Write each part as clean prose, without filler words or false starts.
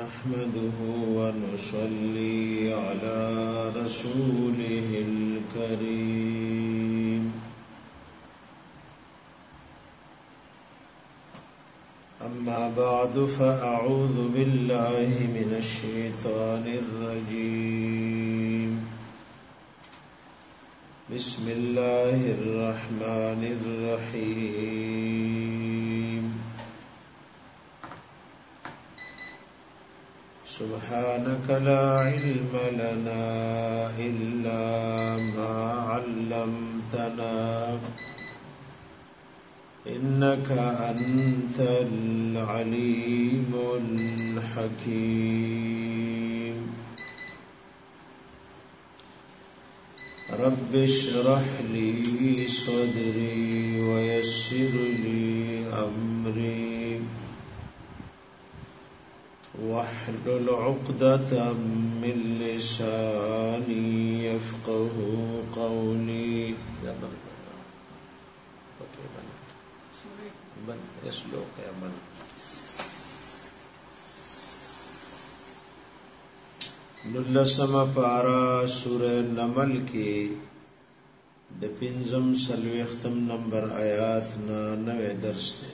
نحمده ونصلي على رسوله الكريم أما بعد فأعوذ بالله من الشيطان الرجيم بسم الله الرحمن الرحيم سبحانك لا علم لنا إلا ما علمتنا إنك أنت العليم الحكيم رب اشرح لي صدري ويسر لي أمري واحلل عقدة من لساني يفقه قولي نلسم پارا سورہ نمل کی د پنځم سلوختم نمبر آیات نا 9 درس ده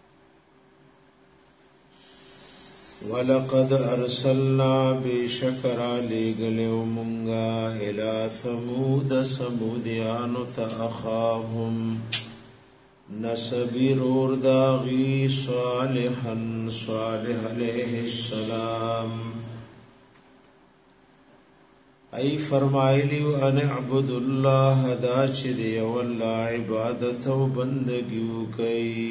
ولقد ارسلنا بشکر لګلو مونږه الى ثمود سمودیانو تاخاهم نسبی رورداغی صالح علیہ السلام ای فرمایلیو ان اعبد الله دا چې دی والله عبادت او بندگیو کوي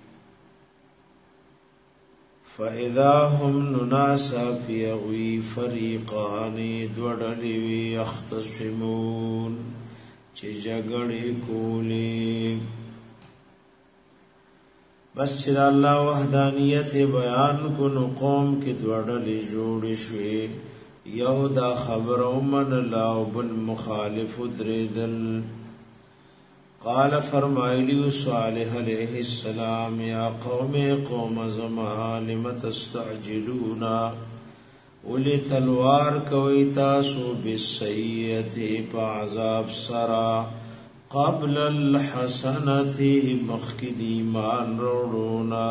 فاذا هم نناسا فیغوی فریقان دوڑلی یختصمون چې جګړې کولې بس چې الله وحدانیت بیان کو نو قوم کې دوړلې جوړې شوې یو دا خبر ومن لا وبل مخالف درېدل قال فرمایلی صالح علیہ السلام یا قوم زما لم تستعجلون ولی تلوار کوي تاسو بالسیئه بعذاب سرا قبل الحسنة مخکد ایمان روڑونا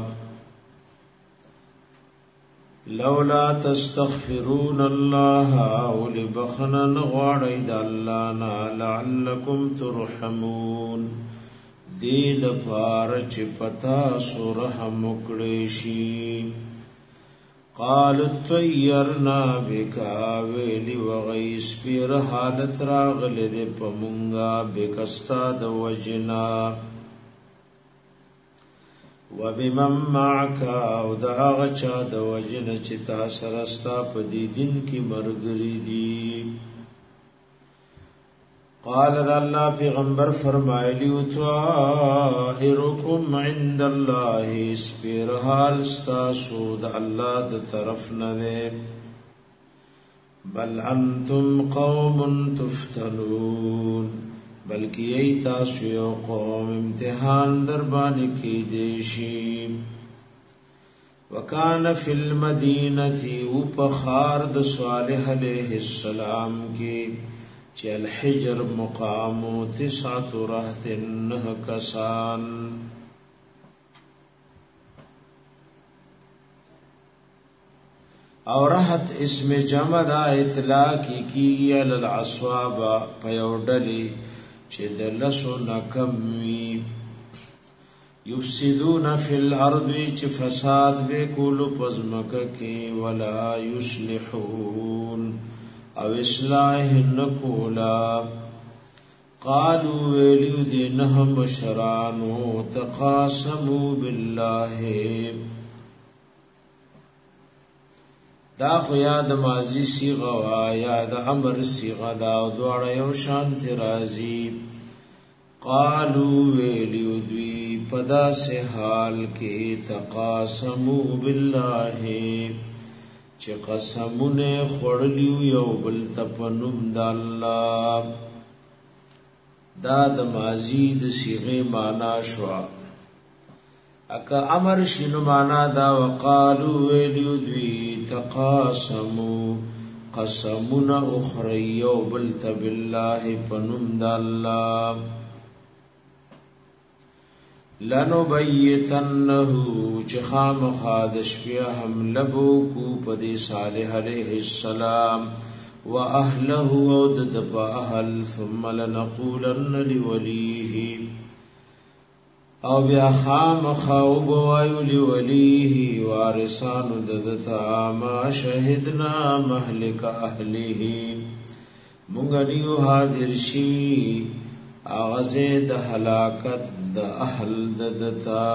لولا تستغفرون الله ولبخنا نغوارد اللہنا لعلكم ترحمون دید پارچ پتا سرحم اکڑیشی قالوا طيرنا بك ویلی وغیس پیر حالت راغل دے پمونگا بکستا د وجنا وبمن معك او دا غچا د وجنا چتا سرستا پدی دن کی مرګری دی قال الله پیغمبر فرمایلی طاهرکم عند الله اسپیر حال استاسو د الله د طرف نه بل انتم قوم تفتنون بلکی ای تاسو یو قوم امتحان در باندې کې دیشی وکانه فی المدینه او په خار د صالح علیہ السلام کې چې الحجر مقام 9 رهط 9 کسان او رهط اسم جمع دا اطلاق کی علی العصواب پیوډلی چې د لسو نکم وی یفسدون فی الارض چې فساد وکول پزمکه کې ولا یصلحون او اصلاح نکولا قالوا ویلیو دینهم شرانو تقاسموا بالله دا خو یاد ماضی صیغه وا یاد امر صیغه دا دواړه یو شان راضی قالوا ویلیو دوی پدا سے حال کې تقاسموا بالله چې قسمونه خړلیو یو بل تپنوم د الله دا د ماضی د صيغه معنا شو اکا امر شنو معنا دا وقالو ویلیو دوی تقاسمو قسمنا اخریو بلت بالله پنم دا اللہ لنبیتنه چخام خادش بیا هم لبو کو پدی صالح علیہ السلام و اهله ودد اهل ثم لنقولن لوليه او بیا خام خواب وایو لوليه وارثان ددتا ما شهدنا مهلك اهله مونږ حاضر شي اغازه د هلاکت د اهل ددتا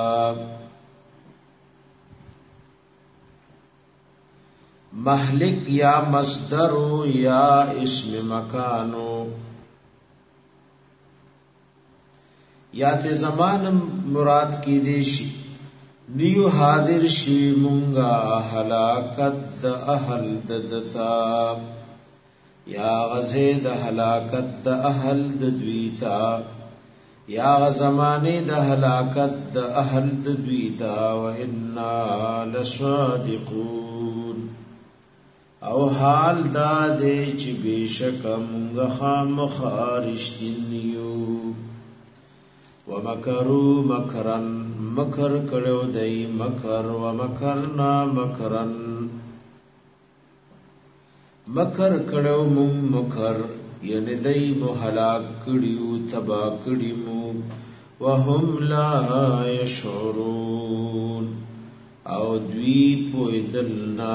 مهلک یا مصدر یا اسم مکانو یا ته زمان مراد کی دیشی نیو حاضر شي مونږه هلاکت د اهل ددتا یا غزید هلاکت د اهل د دویتا یا زمانه د هلاکت د اهل د دویتا و انا لصادقون او حال دا دې چې بشک مونږ خامخارشتنیو ومکروا مکرن مکر کړو دای مکر ومکرنا مکرن مکر کړو مون مکر یعنی دای مو هلاک کړیو تبا کړی مو وهم لا یشعرون او دوی پویدلنا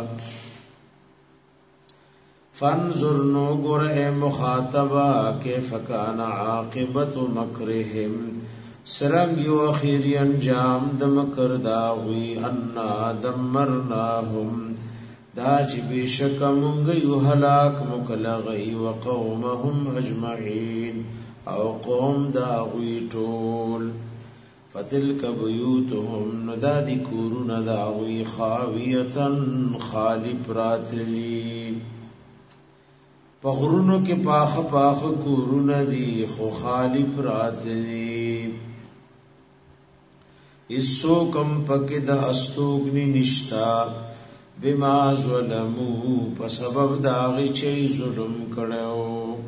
فانظر نو ګور اے مخاطبا کیف کان عاقبت مکرهم سرنگ یو اخیری انجام د مکر داوی ان دمرناهم دا چې بشک مونږ یو هلاک مکلغی وقومهم اجمعین او قوم داوی ټول فتلک بیوتهم ندادی کورون داوی خاویتن خالی پراتلی پغرونو کې پاخ کورونه دي خو خالی پرات دي اسو کم پکې د استوګنی نشتا بما ظلمو په سبب داغي چې ظلم کړو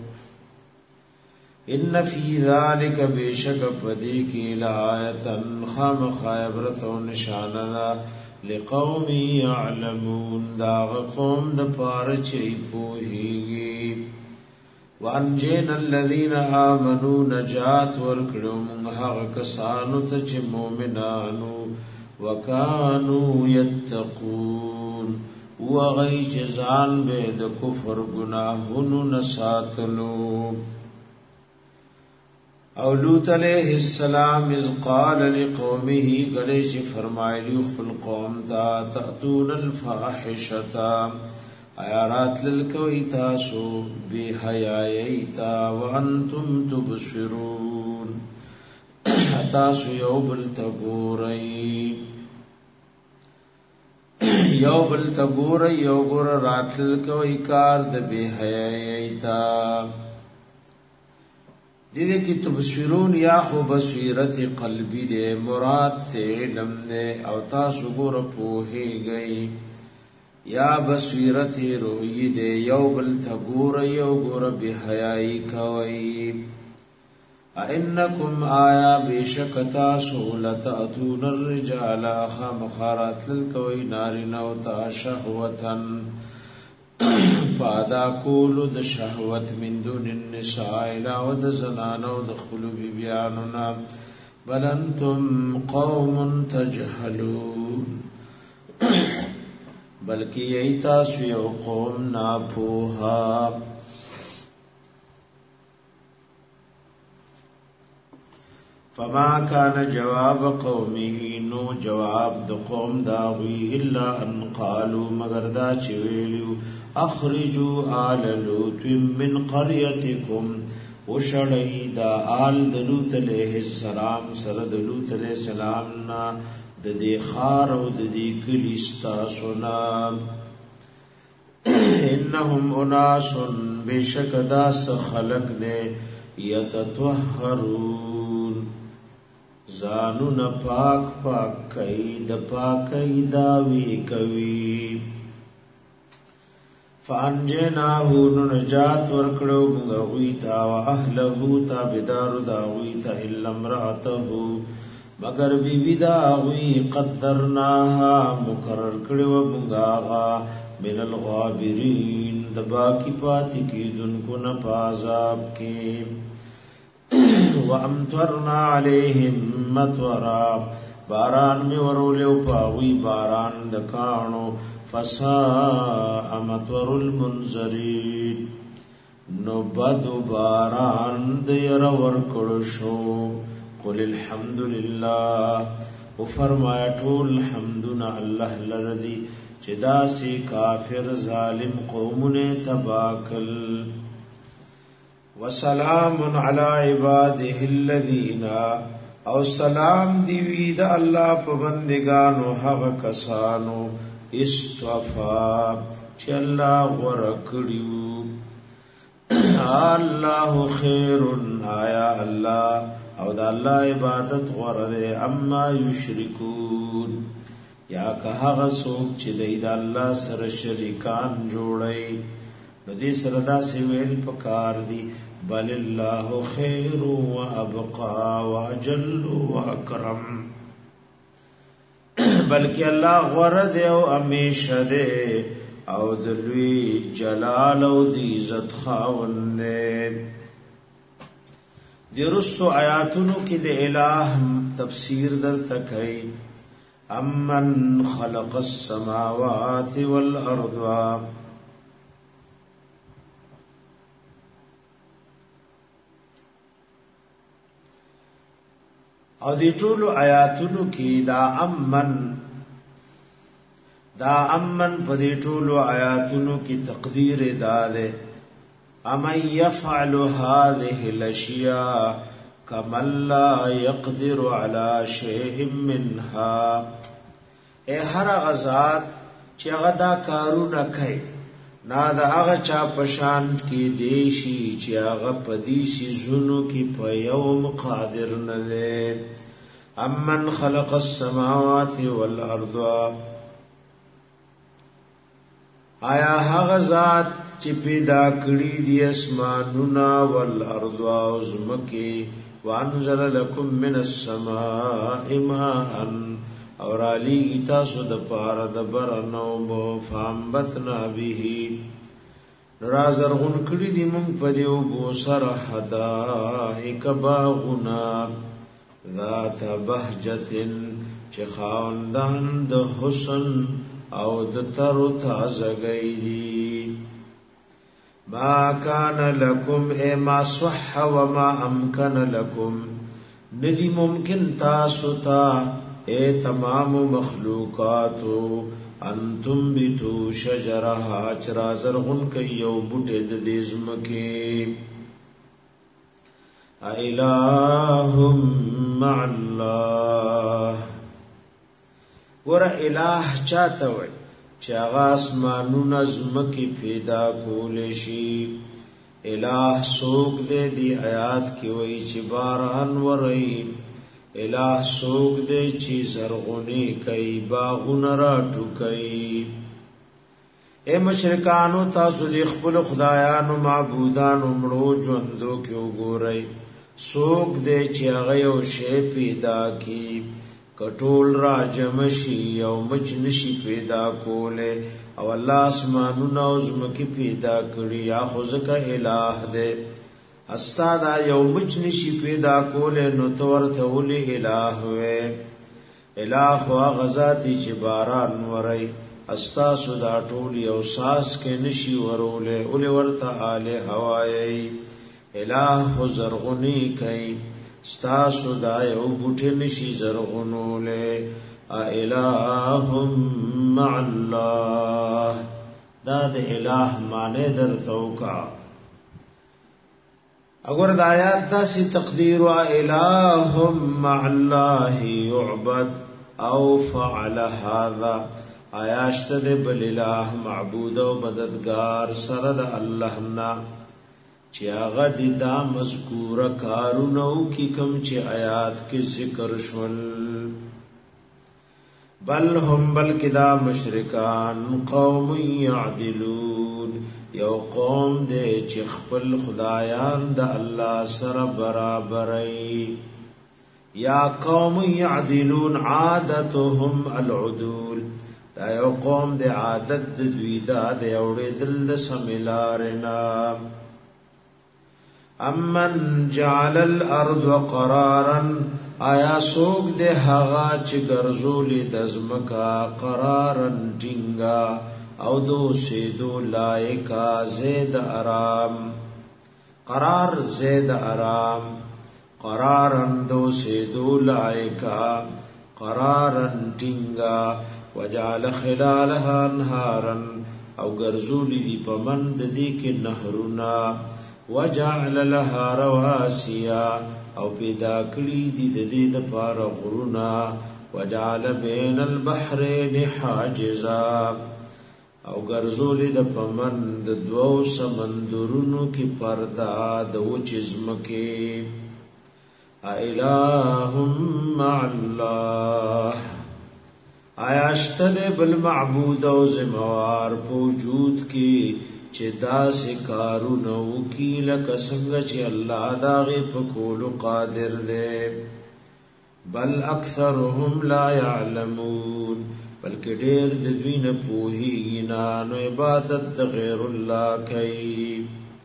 ان فی ذلک بشک پدې کې لایتن خام خیبرت او نشانه لقوم يعلمون دا قوم د پاره چې پوهیږي وانجینا الذين آمنوا نجات ورکړو موږ هغه کسانو ته چې مؤمنانو وکانو یتقون وغی جزان به د کفر گناهونو نساتلو او لوط علیہ السلام اذ قال لقومه گلے چې فرمایلی خپل قوم ته تاتون الفاحشتا آیات للکوی تاسو بی حیایتا وانتم تبصرون تاسو یو بل تګورئ یو ګور راتل کوي کار د بی حیایتا دیده کی تبصرون یا خو بصیرت قلبی دے مراد سے علم دے او تاسو ګور پوہی گئی یا بصیرت روی دے یو بل تگور یو ګور بحیائی کوئی اینکم آیا بیشک تاسو لتاتون الرجال خامخارات للکوئی نارینو تا شهوتن پادا کولو د شهوت من دون النساء علاوه د زنانو د خپل بیانونه بل انتم قوم تجهلون بلکی ایتا سو قوم ناپوها فما كان جواب قومه نو جواب د قوم داوی الا ان قالوا مگر دا چې ویلو اخرجوا آل لوط من قريتكم وشړی دا آل د لوط علیہ السلام سره د لوط علیہ السلام نا د دې خار او د دې کلی استاسنا انهم اناس بشک داس خلق دے یتطهرون زانون پاک پاک کئی د پاکی داوی کوي فانجناهو نجات ورکړو موږ غویتا او اهله تابدار دا غویتا الا امراته مگر بی بی دا غوی قدرناها مقرر کړو موږ آغا من الغابرین د باقی پاتې کیدونکو نه پازاب کې وامطرنا علیهم مطرا باران می ورولو پاوی باران د کانو فساء مطر المنذرین نو بدو باران د ير ورکړو شو قل الحمد لله او فرمایا ټول حمدنا الله لرضی چې داسې کافر ظالم قومونه تباکل وسلام علی عباده الذین او سلام دی وی د الله په بندگانو هغه کسانو استوفا چې الله غوړه کړیو الله خیر آیا الله او د الله عبادت غوړه اما یشرکون یا که هغه څوک چې د الله سره شریکان جوړي نو دې سره دا سی ویل پکار دي بل الله خیر و ابقا واجل واکرم بلکې الله غوړه دی او همیشه دی او د لوی جلال او د عزت خاوند دی د رستو آیاتونو کې د الہ تفسیر در تکای امن خلق السماوات والارض او دی ټولو آیاتونو کې دا امن په دی ټولو آیاتونو کې تقدیر داله اما يفعل هذه الاشياء كما لا يقدر على شيء منها اے هر غزاد چې هغه دا کارونه کوي نا دا هغه چا پشان کې دیشي چې هغه پدیشي زونو کې په یوم قادر نه دی امن خلق السماوات والارض آیا هغه ذات چې پیدا کړی دی اسمانونه والارض او زمکه وانزل لكم من السماء ماء اور علی گیتا سو د پاره د برنو مو فامبتنا به نرازر غن کړي دی مونږ په دیو بو سره حدائق باغنا ذات بهجتن چې خواندان د حسن او د تر تازګی دی ما کان لکم اے ما صح و ما امکن لکم ندی ممکن تاسو تا اے تمام مخلوقاتو انتم بیتو شجرها چرا زرغن کئیو بوٹے ددیزمکی الہم مع اللہ ور الہ چاہتا ہوئی چه هغه اسمانونه زمکه پیدا کول شي الہ سوق دې دی آیات کې وایي چې باران وري الہ سوق دې چې زرغونی کوي باغونه را ټوکي اے مشرکانو تاسو دې خپل خدایانو معبودانو مړو ژوندو کې وګورئ سوق دې چې هغه یو شی پیدا کی کټول را جمشي او مجنشي پیدا کوله او الله اسمانونه او زمکه پیدا کړی یا خزکه الہ دې استاد یو مجنشي پیدا کوله نو تورته ولې الہ وې الہ هو غزاتی چې باران وري استا سودا ټول یو ساس کې نشي وروله ولې ورته اله هواي الہ زرغنی کوي ستاسو دا یو بوټی نشي زرغونوله الہم مع الله دا د الہ معنی درتوکا اگر د آیات دا سی تقدیر الہم مع الله يعبد او فعل هذا آیاشت د بل الہ معبود او مددگار سره د الله نا چې هغه د دا مذکوره کارونو کی کم چې آیات کې ذکر شول بل هم بلکې دا مشرکان قوم یعدلون یو قوم دې چې خپل خدایان د الله سره برابرای یا قوم یعدلون عادتهم العدول دا یو قوم دې عادت د دوی دا د اورې دل د سمیلارنا امن جعل الارض قرارا آیا سوک دے هغه چې ګرځولې د ځمکا قرارن ټینګا او دو سیدو لایکا زید آرام قرار زید آرام قرارن دو سیدو لایکا قرارن ټینګا وجعل خلالها انهارا او ګرځولې دی پمند دې کې نهرونه وجعل لها رواسیا او پیدا کړی دی د دې لپاره غرونا وجعل بین البحرین حاجزا او ګرځولې د پمن د دوو سمندرونو کې پردا د وچزمکه الہم مع الله آیا شته بل معبود او زموار موجود کې چې دا سکارونه وکي لکه څنګه چې الله داغه په کولو قادر دی بل اکثرهم لا يعلمون بلکې ډېر د دوی نه پوهیږي نه نو عبادت غیر الله کوي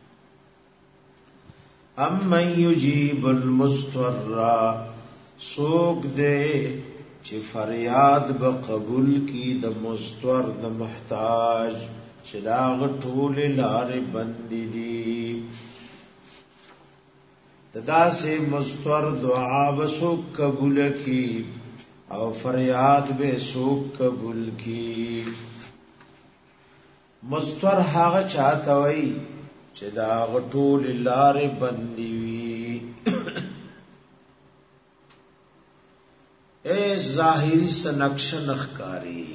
امن یجیب المضطر سوق دے چې فریاد به قبول کی د مضطر د محتاج چې دا غټول لارې بندې دي تدا سے مستور دعا بسو قبول کی او فریاد به سو قبول کی مستور هغه چاته وای چې دا غټول لارې بندې وي اے ظاهری سنقش نخکاری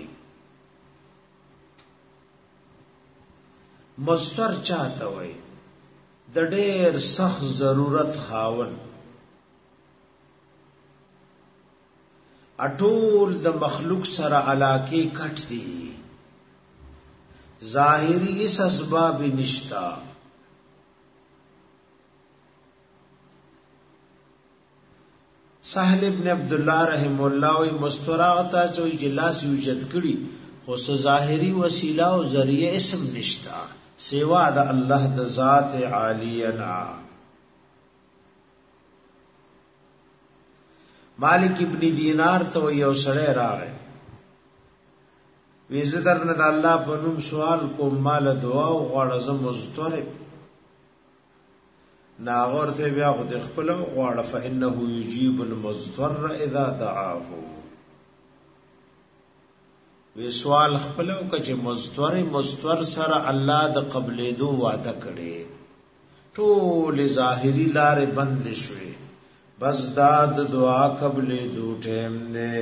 مستر چاته وای د ډېر سخت ضرورت خاون اټول د مخلوق سره علاقه کټ دي ظاهری اس اسباب نشتا سهل ابن عبد الله رحم الله وی مستراغتا چوي جلاس یوجد کړي خو ظاهری وسیله او ذریعہ اسم نشتا سوا د الله د ذات عالینا مالک ابن دینار ته یو سړی راغی وی زدر نه د الله په نوم سوال کوم مال دعا او غواړم زه مستور ناغور ته بیا خو د خپل غواړه فانه یجیب المضطر اذا دعاه وی سوال خپل او چې مستور سره الله د قبلې دو وعده کړي ټول ظاهری لارې بند شوي بس دا د دعا قبلې دو ټیم نه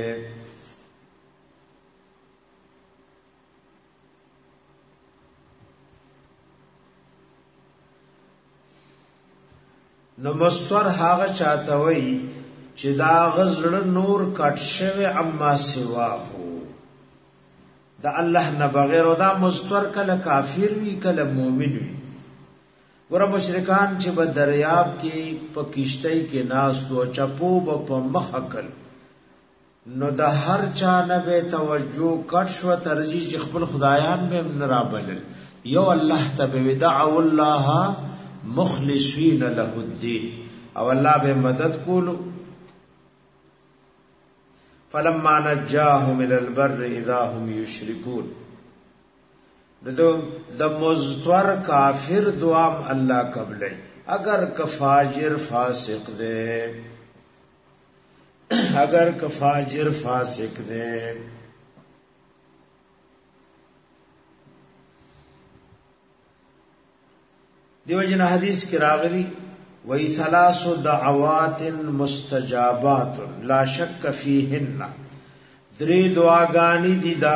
نو مستور هغه چاته وای چې دا غزړه نور کټ شوی اما سوا هو دا الله نه بغیر او دا مستور کله کافر وی کله مؤمن وی ګور مشرکان چې په دریاب کې په کشتۍ کې ناس تو چپو په مخکل نو د هر چا نه به توجه کټ شو ترجیح خپل خدایان به نرابل یو الله تبارک دعوا الله مخلصین له الدین او الله به مدد کولو فلما نجاهم الى البر اذا هم يشركون د مزتور کافر دعام الله قبلای اگر کفاجر فاسق دے دیو جن حدیث کی راغلی وی ثلاث دعوات مستجابات لا شک فیہن دری دعاگانی دی دا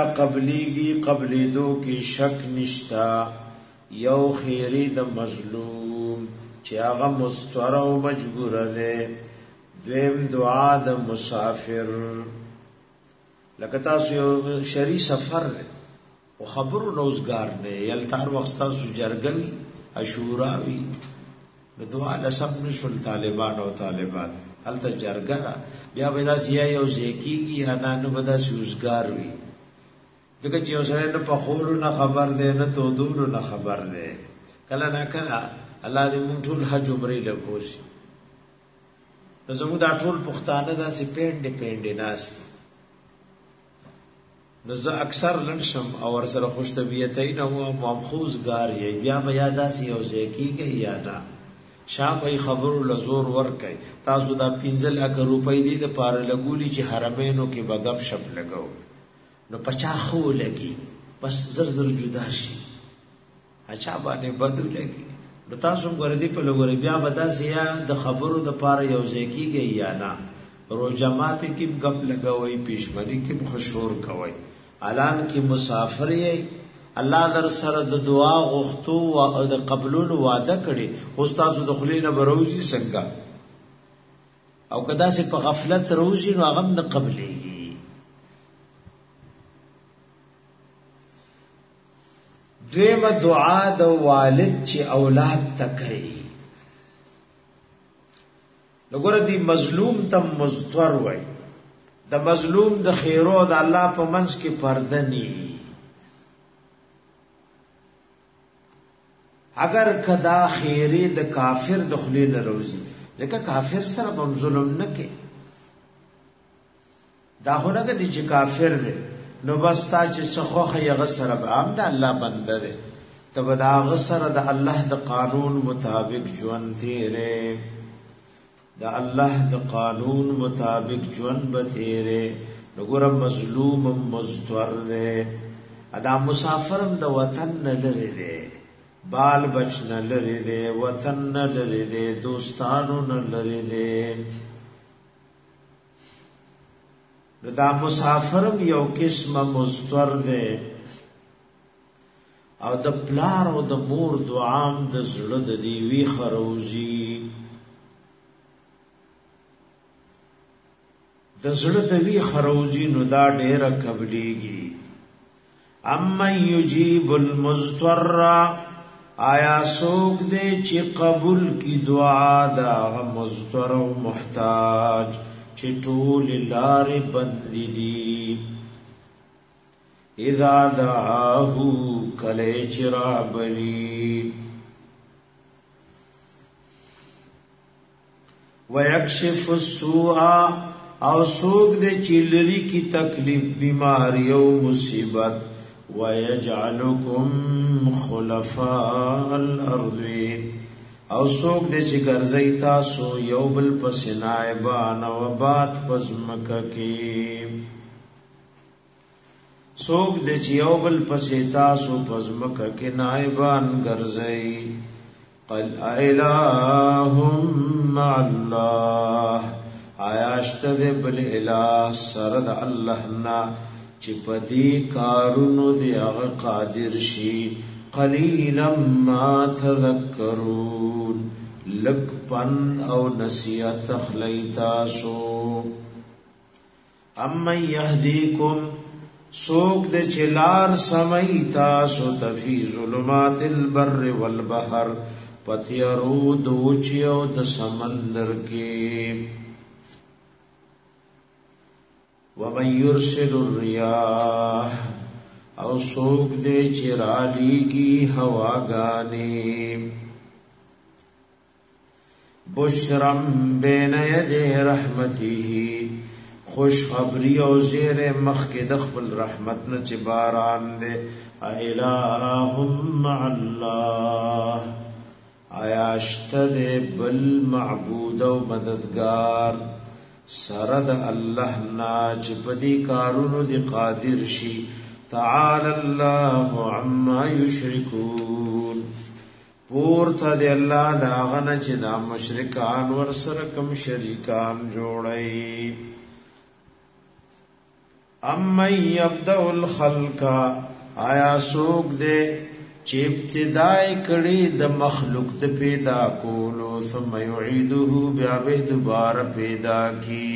قبلی دو کی شک نشتا یو خیری دا مظلوم چې هغه مستور او مجبور دی. دویم دعا د مسافر، لکه تاسو یو شری سفر دی او خبرو روزګار نه یل تار وخت تاسو جرګوي اشوراوي نو دعا لسم نشول طالبان او طالبات هلته جرګه بیا به دا سیا یو ځکیږي انا نو بدا روزګار وي دغه چې اوسره نه په خورو نه خبر دی نه تو دور نه خبر دی کله نه کله الله دې مونږ ټول حج عمره له کوشي نو زموږ دا ټول پښتانه دا سي پېنډې ناس نو زه اکثر لنشم او ور سره خوش طبيعتای نه او مامخوز غار یې بیا بیا داسې یو ځکیږي یا نه شابه خبرو لزور ور کوي تاسو دا 15 لک روپۍ دي د پاره لګولي چې حرمینو کې بغب شپ لګاو نو 50 خو لګي بس زر جدا شي اچھا باندې بدو لګي نو تاسو ګورې په لګوري بیا بدا سیا د خبرو د پاره یو ځکیږي یا نه رو جماعت کې غب لګوي پښمنی کې مخشور کوي اعلان کې مسافر یې الله در سره د دعا غوښتو او د قبولولو وعده کړي خو تاسو د خلینا بروزي څنګه او کدا سه په غفلت روزي نو هغه نه قبليږي. دیمه دعا د والد چې اولاد تکړي وګوره دی مظلوم تم مستور وای د مظلوم د خیرو د الله په منځ کې پرده ني اگر کدا خیری د کافر د خلی نه روزي ځکه کافر سره هم ظلم نه کوي دا هغه چې کافر دی نو بس تا چې څخه یې سره به عام د الله بنده دی تب دا غسر د الله د قانون مطابق ژوند تیرې دا الله د قانون مطابق ژوند به تیرې وګوره مظلوم مستور دی ادا مسافرم د وطن نه لري دی بال بچ نه لري دی وطن نه لري دی دوستانو نه لري دی دا مسافرم یو قسمه مستور دی او د پلار او د مور دعام د زړه د دی وی خروزی د زړه د وی خروزی نو دا ډیره قبليږي. اما یجیب المضطر آیا سوک دے چې قبول کی دعا دا مضطر او محتاج چې ټول لار بندي دي اذا دعاه کله چرابلی ويكشف السوء او سوک دے چلری کی تکلیف بیماری او مصیبت ويجعلكم خلفاء الارض او سوک دے چې ګرځي تاسو یو بل پس نائبان او بات پزمکه کې سوک دے چې یو بل پس تاسو پزمکه کې نائبان ګرځي قل الہم الله آیاشت دے بل الہ سرد اللہ نا چی پدی کارونو دی اغا قادر شی قلیلا ما تذکرون لگ پند او نصیحت خلیتاسو امن یهدیکم سوک دے چلار سمیتاسو تفی ظلمات البر والبحر پتیارو دوچیو د سمندر کی ومن يرسل الرياح او سوک دے چرالی کی ہواگانی بشرم بین ید رحمته خوش خبری او زیر مخ کے دخبل رحمت نچ باران دے الہم مع اللہ آیاشت دے بل معبود و مددگار سرد الله نا چې پدی کارونو دی قادر شي تعالی الله عما یشرکون پورته دی الله دا غنه چې دا مشرکان ور سره کم شریکان جوړي اما یبدأ الخلق آیا سوق دے چې ابتدای کړي د مخلوق د پیدا کولو ثم يعيده بیا به دوباره پیدا کی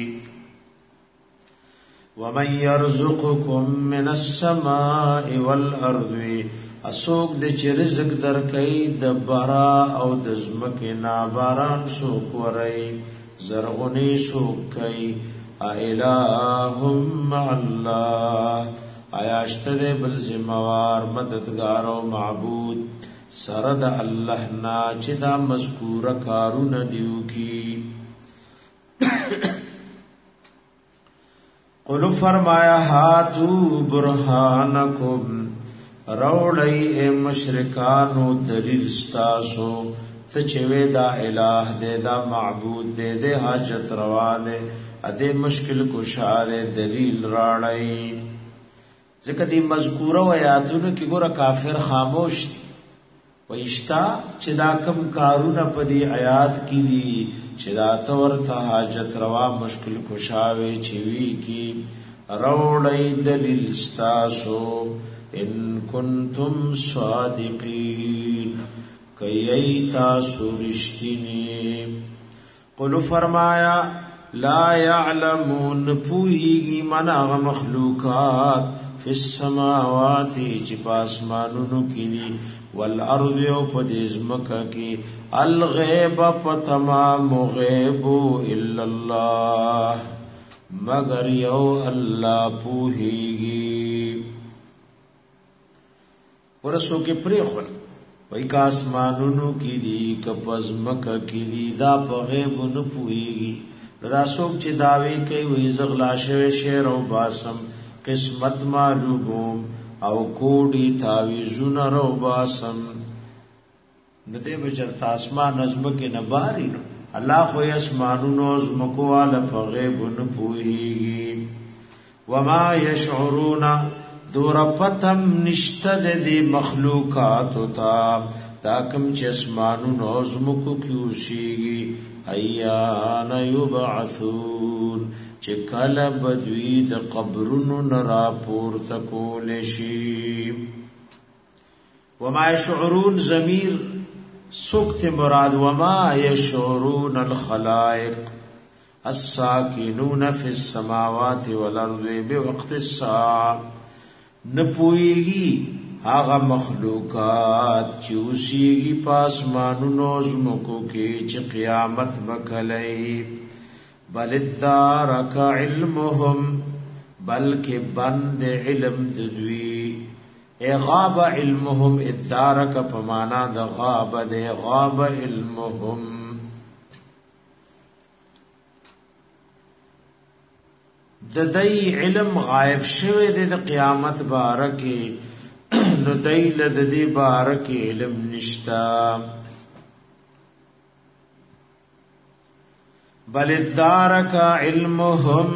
ومن يرزقكم من السماء والارض اسوک د چې رزق درکې د بارا او د زمکه نا باران سوک ورای زرغونی سوک کوي الہم الله آیاشته بل زموار مددگار او معبود سره د الله نا چې دا مذکور کارونه دیو کی قلو فرمایا هاتو برهانکم روڑی اے مشرکانو دلیل ستاسو تچوے دا الہ دے دا معبود دے دے حاجت روا دے ادے مشکل کشا دے دلیل راڑی ذکر دی مذکورہ و آیاتونو کی گورا کافر خاموش دی ویشتا چه دا کم کارون پا دی آیات کی دی چه دا تورتا حاجت روا مشکل کشاوے چوی کی روڑی دلیل ستاسو ان کنتم صادقین کئی تاسو رشتینی قلو فرمایا لا يعلمون پوہیگی مناغ مخلوقات فی السماواتی چپاسمانونو کلی والارض او پدیزمکا کی الغیب پتمام غیبو الا اللہ مگر یو اللہ پوہیگی ورسو کے پریخون وی کا اسمانونو کی دی کپزمکا کی دی دا پا غیب نپوئیگی دا سوک چی داوی کئی وی زغلا شوی شیر او باسم قسمت معلوموم او کوڑی تاویزون رو باسم ندے بچرتا اسمان ازمکی نباری نو اللہ خوی اسمانونو ازمکو والا پا غیب نپوئیگی وما یشعرونا دور پتم نشتد دی مخلوقاتو تا تاکم چه اسمانو نوزمکو کیوسیگی ایان یبعثون چه کل بدوی د قبرونو نرا پورتکولشی وما یشعرون ضمیر سکت مراد وما یشعرون الخلائق الساکنون فی السماوات والارض بوقت الساعة نپوئیگی آغا مخلوقات چی اسیگی پاسمانونو زمکو کی چی قیامت بکلئی بل ادارک علمهم بلکہ بند علم ددوی اے غاب علمهم ادارک پمانا دا غاب دے غاب علمهم د دای علم غائب شوه د قیامت بارکه نو دای له د دې بارکه علم نشتا بل ذارک علمهم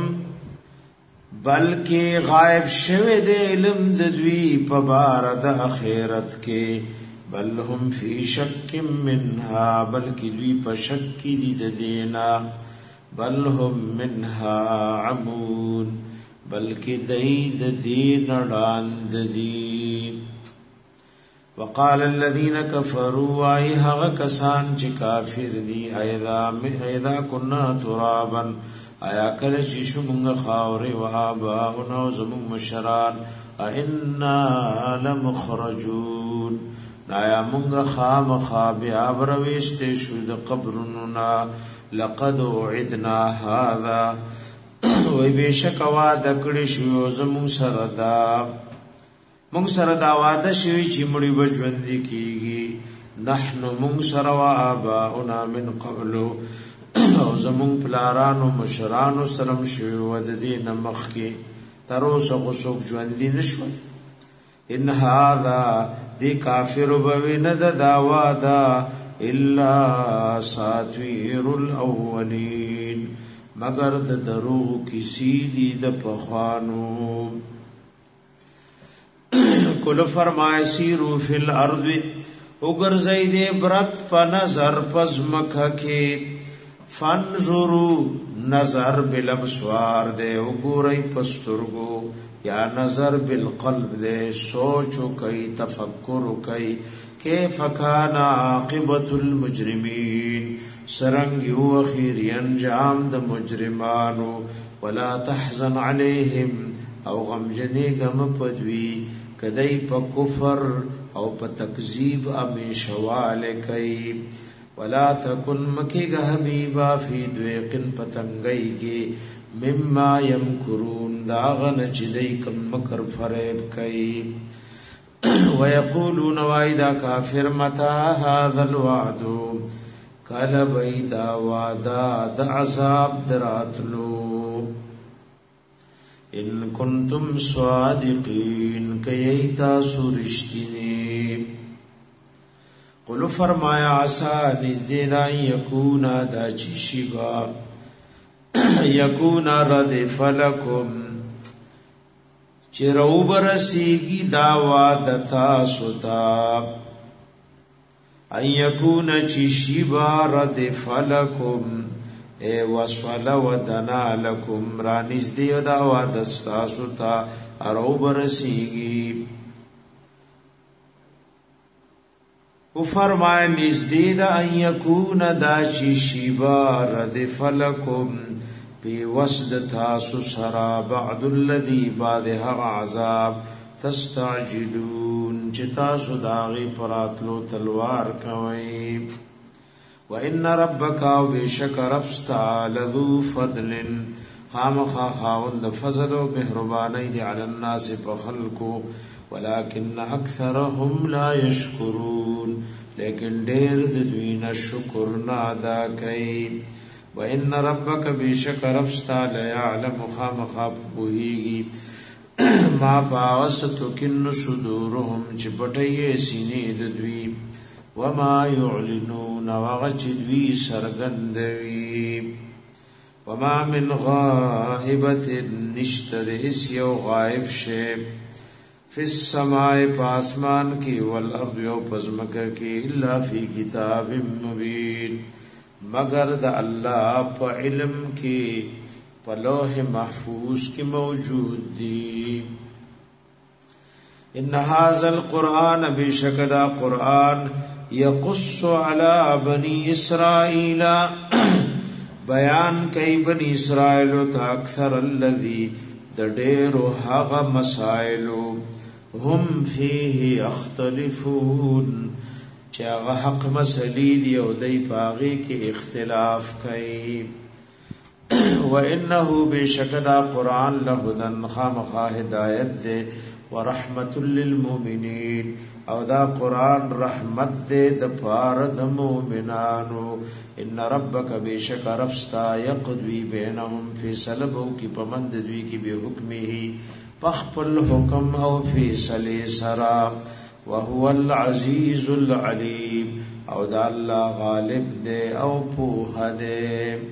بلکې غائب شوه د علم د دوی په بار د اخرت کې بل هم فی شک منها بلکې دوی په شک کې دي د دینا بل هم منها عمون بلکہ دید دین راند دی وقال الذين كفروا ايها کسان چې کافر دي اذا كنا ترابا آیا کله چې شومغه خاورې و آباؤنا زمون مشران ائنا لمخرجون آیا مونږه خامخا بیا برويشته شو د قبرنا لقد وعدنا هذا وی بیشک وعده کړی شو زمون سره دا مونږ سره دا وعده شوی چې مړی بجوند کیږي نحنو مونږ سره وا اباؤنا من قبل او زمون پلارانو مشرانو سره شوی ود دین مخ کې تر اوسه غوښوک ژوند نشو ان هذا دی کافر بوینه د داوا دا الا ساتویر الاولین مگر د دروغ کسی دی د پخوانو کل فرمائے سیرو فی الارض اگر زید برت پا نظر پزمکہ کے فانظرو نظر بالابصار دے اگوری پسترگو یا نظر بالقلب دے سوچو کئی تفکر کئی کیف کان عاقبت المجرمین سرنگ یو اخیری انجام د مجرمانو ولا تحزن علیہم او غمجنی غم پدوی کدی په کفر او په تکذیب امیشوال کئی ولا تکن مکی حبیبا فی دویقن پتنگئی کی مما یمکرون داغن چدی کم مکر فریب کئی ویقولون وایدا کافر متا هذا الوعد کل بیدا وعدا د عذاب دراتلو ان کنتم صادقین کیتا سرشتنی قلو فرمایا عسا نزدینا یکونا دا چشبا یکونا ردف لکم چرو برسیگی داوا دتا ستا ان یکونا چشبا ردف لکم اے وصل ودنا لکم رانزدی داوا دستا ستا ارو برسیگی او فرمائے نزدید ان یکون دا چی شیبا ردف لکم پی وسد تاسو سرا بعد الذی بعدها عذاب تستعجلون چتاسو داغی پراتلو تلوار کوئی وَإِنَّ رَبَّكَ وَبِشَكَ رَبْسْتَا لَذُو فَضْلٍ خامخا خاوند فضل و مهربانی دی علی الناس پخلقو ولكن اکثرهم لا یشکرون لیکن دیر دوین شکر نادا کئی وَإِنَّ رَبَّكَ بِشَكَ رَبْسْتَا لَيَعْلَمُ خامخا پوہیگی ما پاوستو کن صدورهم چپٹئی سینے دوی وما يعلنون وغچدوی سرگندوی وما من غائبت نشتد اس یو غائب شے فی السماء پاسمان کی والارض یو پزمکہ کی الا فی کتاب مبین مگر دا اللہ پا علم کی پا لوح محفوظ کی موجود دی ان هذا القرآن بشکدا قرآن یقص علی بنی اسرائیل بیان کئی بنی اسرائیل تا اکثر الذی دیر حق مسائل هم فیه اختلفون چاغ حق مسلیل یو دی پاغی کی اختلاف کئی وَإِنَّهُ بشکدا قرآن لہدن خامخا ہدایت دے ورحمت للمؤمنین او دا قرآن رحمت دے دپار دا مومنانو ان ربک بشک ربستا یقضی بینهم فی سلبو کی پمند دوی کی بے حکمی ہی پخپل حکم او فی سلی سرا وهو العزیز العلیم او دا اللہ غالب دے او پوہ دے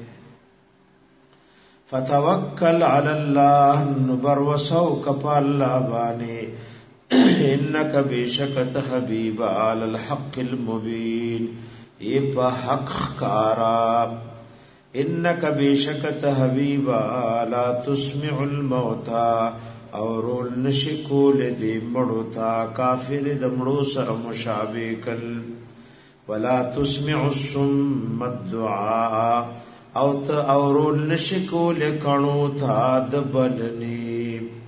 فتوکل علی اللہ نبر وسو کپا اللہ بانے انک بیشکت حبیب علی الحق المبین ایپا حق کارا انک بیشکت حبیب لا تسمع الموتا اور نشکول دی مڑوتا کافر دمڑو سر مشابکل ولا تسمع السم الدعاء او تا اورول نشکول کڼو تا دبلنی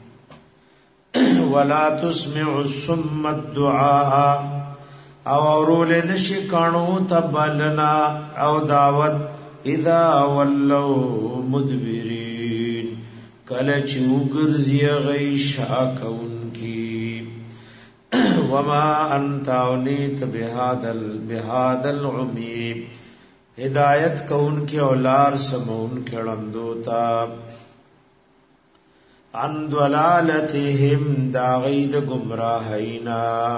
ولا تسمع الصم الدعاء او اورول نشکڼو تبلنا او دعوت اذا ولوا مدبرین کله چې وګرځي غي شاکون کی وما انت اونیت بهذا العمی ہدایت کون کے اولار سمون کڑندوتا عن ضلالتهم داغید گمراہینا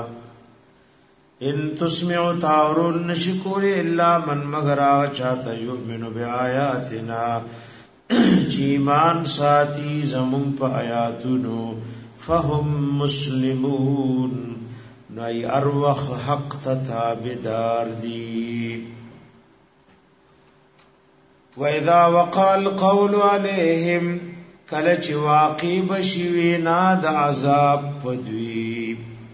ان تسمعوا تعرون نشکور الا من مگر چاہتا یؤمن بآیاتنا چیمان ساتی زمون پا آیاتونو فهم مسلمون نئی اروخ حق تتابدار دی وَإِذَا وَقَعَ الْقَوْلُ عَلَيْهِمْ کله چې واقع بشي وینا د عذاب پدوی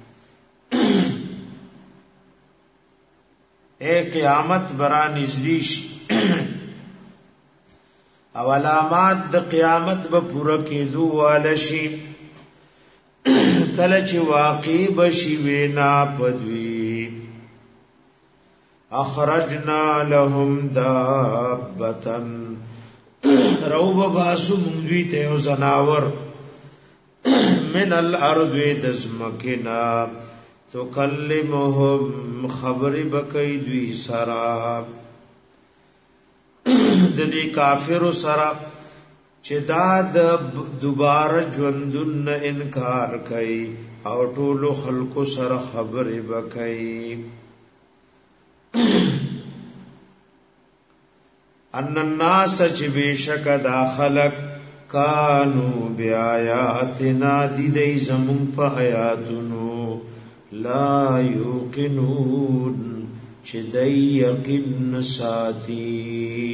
قیامت برا نزدیش او علامات د قیامت به پوره کېدو والشي کله چې واقع بشي وینا پدوی اخرجنا لهم دابتن روب باسو مونږ ته او زناور من الارض دزمکنا تکلمهم خبر بکئی دوی سرا د دې کافر سرا چې دا د دوباره ژوندون انکار کوي او ټول خلکو سره خبر بکئی ان الناس چې بشک دا خلق کانو بیااتنا دی دی زمون په آیاتونو لا یوقنون چې دی یقین ساتي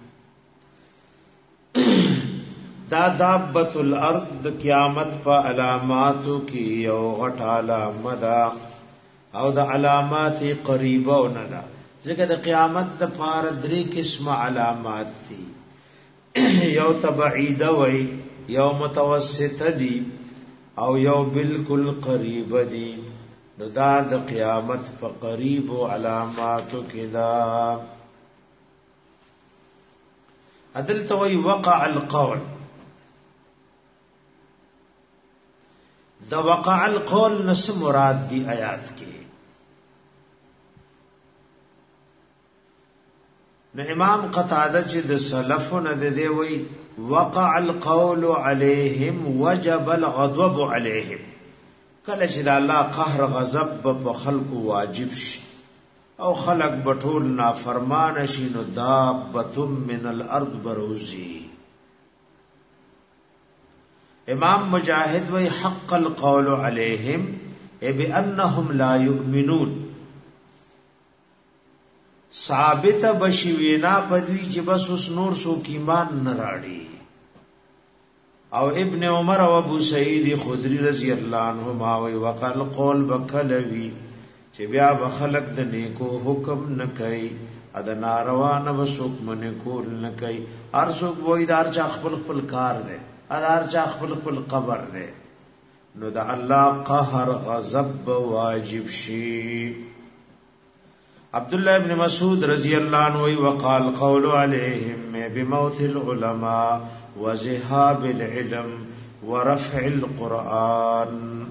دا دابت الارض د قیامت په علاماتو کې یو غټ علامه ده او د علامات قریبه نه ده ځکه د قیامت د پار درې قسم علامات دي یو تبعیده وي یو متوسطه دي او یو بالکل قریبه دي نو دا د قیامت په قریب علاماتو کې دا عدل توي وقع القول دا وقع القول نس مراد دی آیات کې نو امام قتاده چې د سلفونه د دی وی وقع القول عليهم وجب الغضب عليهم کله چې د الله قهر غضب په خلقو واجب شي او خلق بټول نافرمان شي نو دابه من الارض بروزي امام مجاهد وی حق القول عليهم بانهم لا يؤمنون ثابت بشوینا پدوی چې بس اس نور سو ایمان نه راړي او ابن عمر او ابو سعید خدری رضی الله عنهما وی وقال قول بکلوی چې بیا بخلق د نیکو حکم نه کوي ادا ناروا نه وسوک منه کول نه کوي ارزو وای دار چا خپل خپل کار دی ادار چا خپل خپل قبر دی نو د الله قهر غضب واجب شي عبد الله ابن مسعود رضی اللہ عنہ وقال قول عليهم بموت العلماء وذهاب العلم ورفع القرآن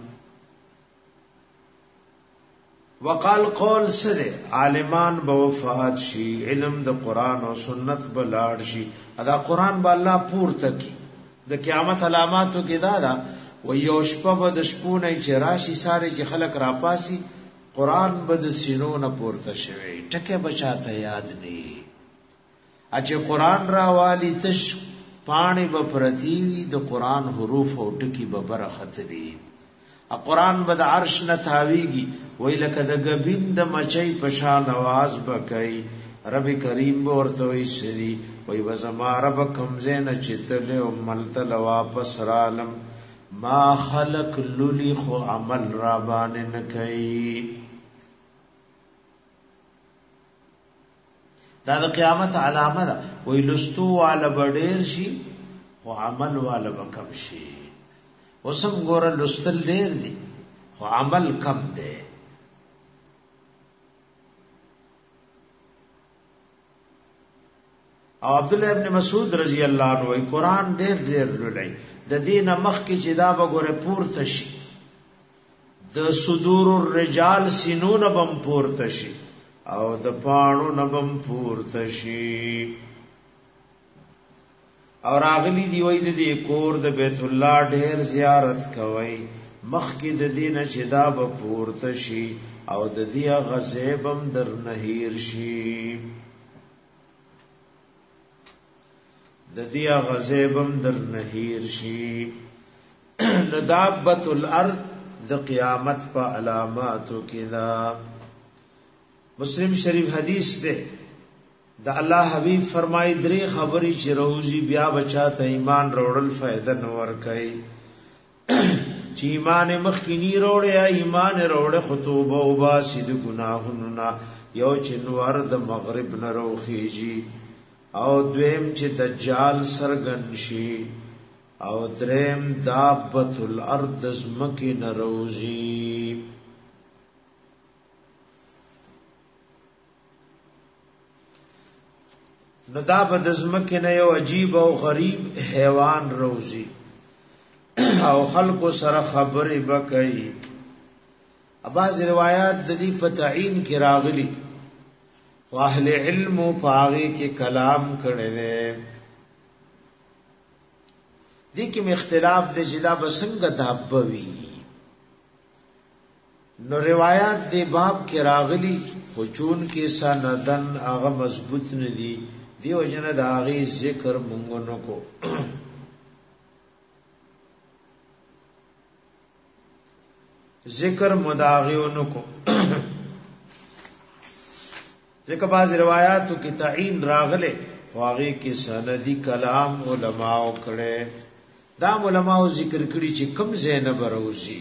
وقال قول سره عالمان به وفات شي علم د قرآن او سنت بلاړ شي ادا قرآن به الله پورته کی د قیامت علاماتو کې دا و یو شپه به د شپونه چې راشي ساره چې خلق راپاسي قرآن بد سینو نه پورته شوی ټکه بچاته یاد نی اچ قرآن را والی تش پانی به پرتیوی د قرآن حروف او ټکی به برختوی ا قرآن بد عرش نه تاویږي وای لکه د غبین د مچای پشان आवाज بکای رب کریم ورته وی سری وای وزما رب کمزه نه چتل او ملتل واپس رالم ما خلق للی خو عمل را باندې نکای دا د قیامت علامه ده وی لستو والا بډیر شي او عمل والا بکم شي وسم ګور لستل ډیر دي خو عمل کم دی او عبد الله ابن مسعود رضی الله عنه وی قران ډیر ډیر لولای د دین مخ کې چې دا وګوره پورته شي د صدور الرجال سینون بم پورته شي او د پانو نبم پورته شي اور اغلی دی وای د دې کور د بیت الله ډیر زیارت کوي مخ کې د دینه چې دا به پورته شي او د دې غزيبم در نهیر شي د دې غزيبم در نهیر شي ندابت الارض د قیامت په علاماتو کې دا مسلم شریف حدیث ده د الله حبیب فرمای درې خبرې چې روزي بیا بچا ته ایمان وروړل فائدہ نور کوي چې ایمان مخکینی وروړي ایمان وروړي خطوبه او باسد گناهونو نا یو چې نور د مغرب نه روخیږي او دویم چې دجال سرګن شي او دریم دابت الارض زمکی نروزی نو دابت زمکی نیو عجیب او غریب حیوان روزی او خلق سره خبرې بکئی بعض روایات د دې په تعین کې راغلي واهل علم پاغي کې کلام کړي دي دې کې اختلاف د جلا بسنګ دابوي نو روایت دی باب کې راغلي خو چون کې سندن هغه مضبوط نه دي دیو جن د هغه ذکر مونږ نو کو ذکر مداغیونو کو ذکر بعض روایاتو کی تعین راغلے خواغی کی سندی کلام علماء کڑے دا علماء ذکر کړي چې کم زینب روزی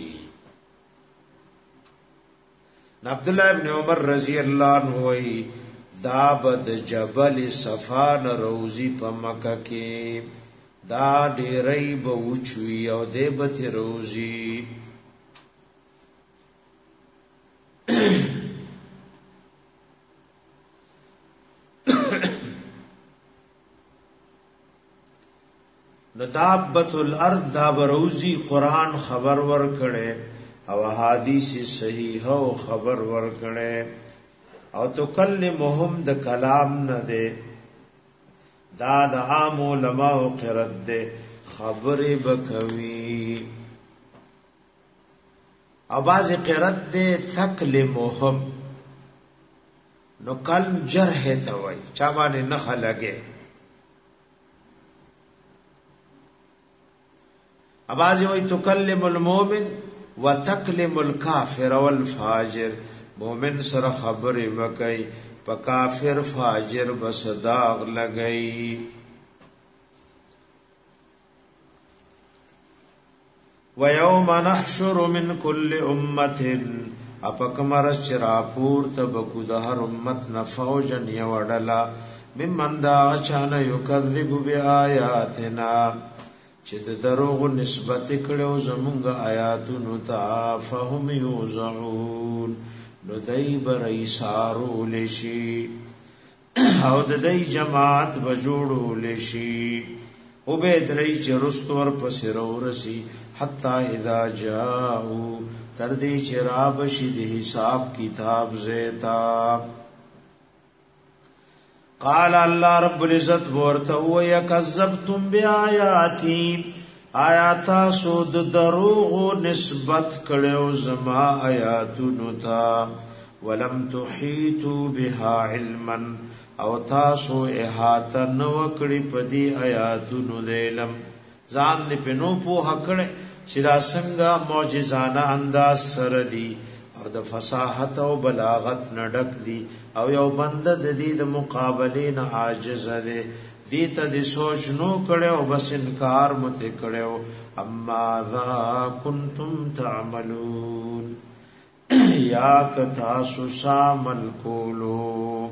عبداللہ ابن عمر رضی اللہ عنہ وی دا بد جبل صفان روزی پا مکہ کی دا ډیرې به وچوي او دې به روزي ندابت الارض دا بروزی قرآن خبر ور کړي او حدیث صحیح او خبر ور کړي او تو کلمهم د کلام نه ده دا د عام علماء قرت ده خبره بکوي او باز قرت ده تکلمهم نو کلم جرح ته وای چا باندې نه خلګه ابازی وی تکلم المومن و تکلم الکافر والفاجر مومن سره خبر مکئی پا کافر فاجر بس داغ لگئی و یوم نحشر من کل امت اپکمرس چراپور تبکو ده هر امت نفوجن یوڑلا ممن دا چان یکذب بی آیاتنا چې د دروغ نسبت کړو زمونږ آیاتونو ته فهم یوزعون نو دای برای سارو لشي او د دای جماعت بجوړو لشي او به درې چې رستور پسې ورسی حتا اذا جاءو تر دې چې را بشي د حساب کتاب زیتا قال الله رب العزت ورته ويا كذبتم بیااتی آیاتا سود دروغ نسبت کړو زما آیاتونو ته ولم تحیتوا بها علما او تاسو احاطه نو کړی پدی آیاتونو علم ځان دې په نو په هکړه چې دا څنګه معجزانه انداز سره دی او د فصاحت او بلاغت نډک دی او یو بنده د دې د مقابله نه عاجز دی دې ته د سوچ نو کړو بس انکار مت کړو اما ذا کنتم تعملون یا کتا سامل کولو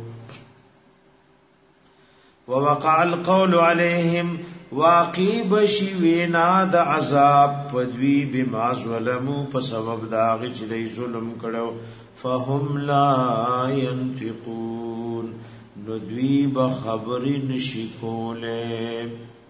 ووقع القول عليهم واقع بشی وینا د عذاب پدوی بما ظلمو په سبب دا غچ دی ظلم کړو فهم لا ينطقون نو دوی به خبرې نشي کوله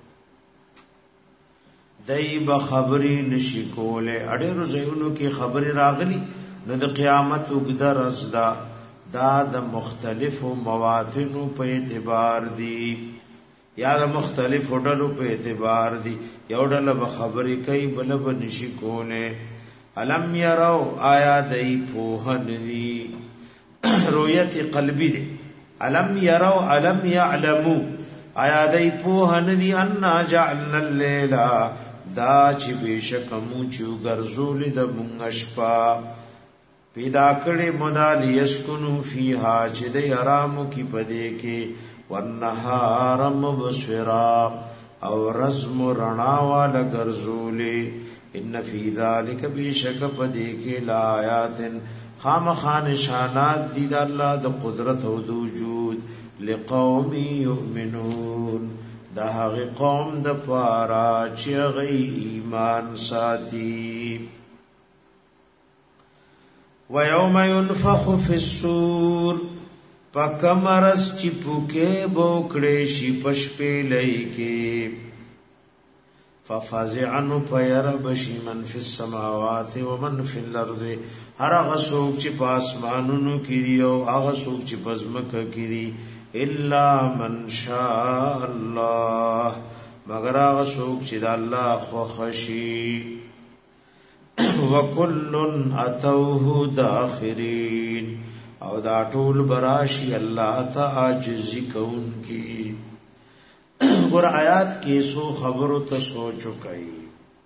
دای به خبرې نشي کوله اړې روزونو کې خبرې راغلي نو د قیامت وګدر ازدا دا د مختلفو مواطنو په اعتبار دی یا د مختلف ډلو په اعتبار دی یو ډله به خبرې کوي بل به نشي کوله علم يروا آیا دای پوهن دی رؤیت قلبی دی علم يروا علم يعلموا آیا دای پوهن دی ان جعلنا الليل دا چې بشک مو چې ګرځول د مونږ شپه پیدا کړي مودا لیسکنو فیها چې د آرامو کی پدې کې والنهار مبصرا او رزم رڼا والا ګرځولې ان فی ذلک بیشک پدې کې لآیات خامخا نشانات دي د الله د قدرت او د وجود لقوم یؤمنون دا هغه قوم د پاره چې غي ایمان ساتي وَيَوْمَ يُنْفَخُ فِي الصُّورِ پکمرس چی پوکے بوکڑے شی پشپیلئی کے فَفَزِعَنُ پَيَرَبَشِ مَنْ فِي السَّمَاوَاتِ وَمَنْ فِي الْأَرْضِ هر غسوک چی پاسمانونو کری او اغسوک چی پزمک کری اِلَّا مَنْ شَاءَ اللَّهِ مگر اغسوک چی دا اللہ خوخشی وَكُلٌّ أَتَوْهُ دَاخِرِينَ او دا ټول براشي الله ته عاجزي کون کی ګور آیات کې سو خبرو ته سوچ کوي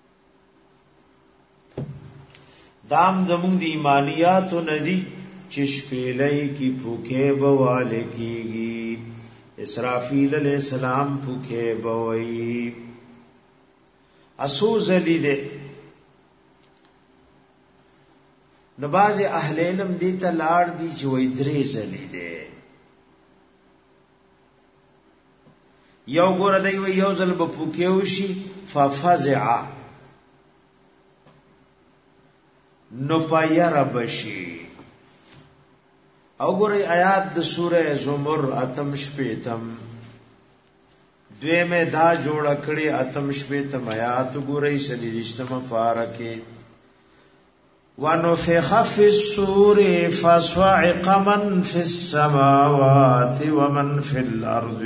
دام زمون دی ایمانیات ندی چشپیلای کی پوکه بواله کیږي اسرافیل علیہ السلام پوکه بوئی اسو زلی دے نباز اهل علم دیتا لار دی چوی دری زلی دے یو گور دیوی یو زل بپوکیوشی ففزعا نپایر بشی او گوری آیات د سورہ زمر اتم شپیتم دوی میں دا جوڑا کڑی اتم شپیتم آیات گوری سلیدشتم پارکی وَنُفِخَ فِي الصُّورِ فَصَعِقَ مَنْ فِي السَّمَاوَاتِ وَمَنْ فِي الْأَرْضِ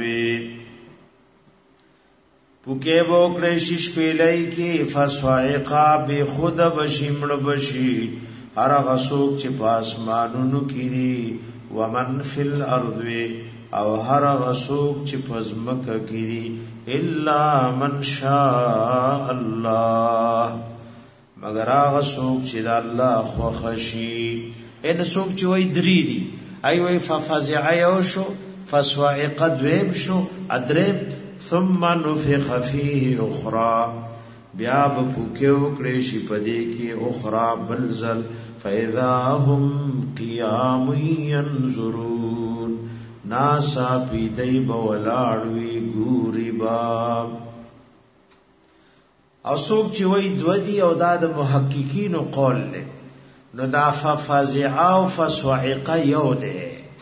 پوکے بوکڑے شش پیلائی کی فَصَعِقَ بے خود بشی مڑ بشی ہر غسوک چی پاسمانونو کری وَمَنْ فِي الْأَرْضِ او ہر غسوک چی پزمک کری إِلَّا مَنْ شَاءَ اللَّهِ مگر آغا سوک چی دا اللہ خوخشی این سوک چی وی دری دی ای وی ففزعیو شو فسوائق دویم شو ادریم ثم نفخ فیه اخرى بیا بپوکیو کریشی پدے کی اخرى بلزل فاذا هم قیام ینظرون ناسا پیدی بولاڑوی گوری باب او سوک چی وی دو دی او دا دا محققین قول لے نو دا ففزعا و فسوعقا یو دے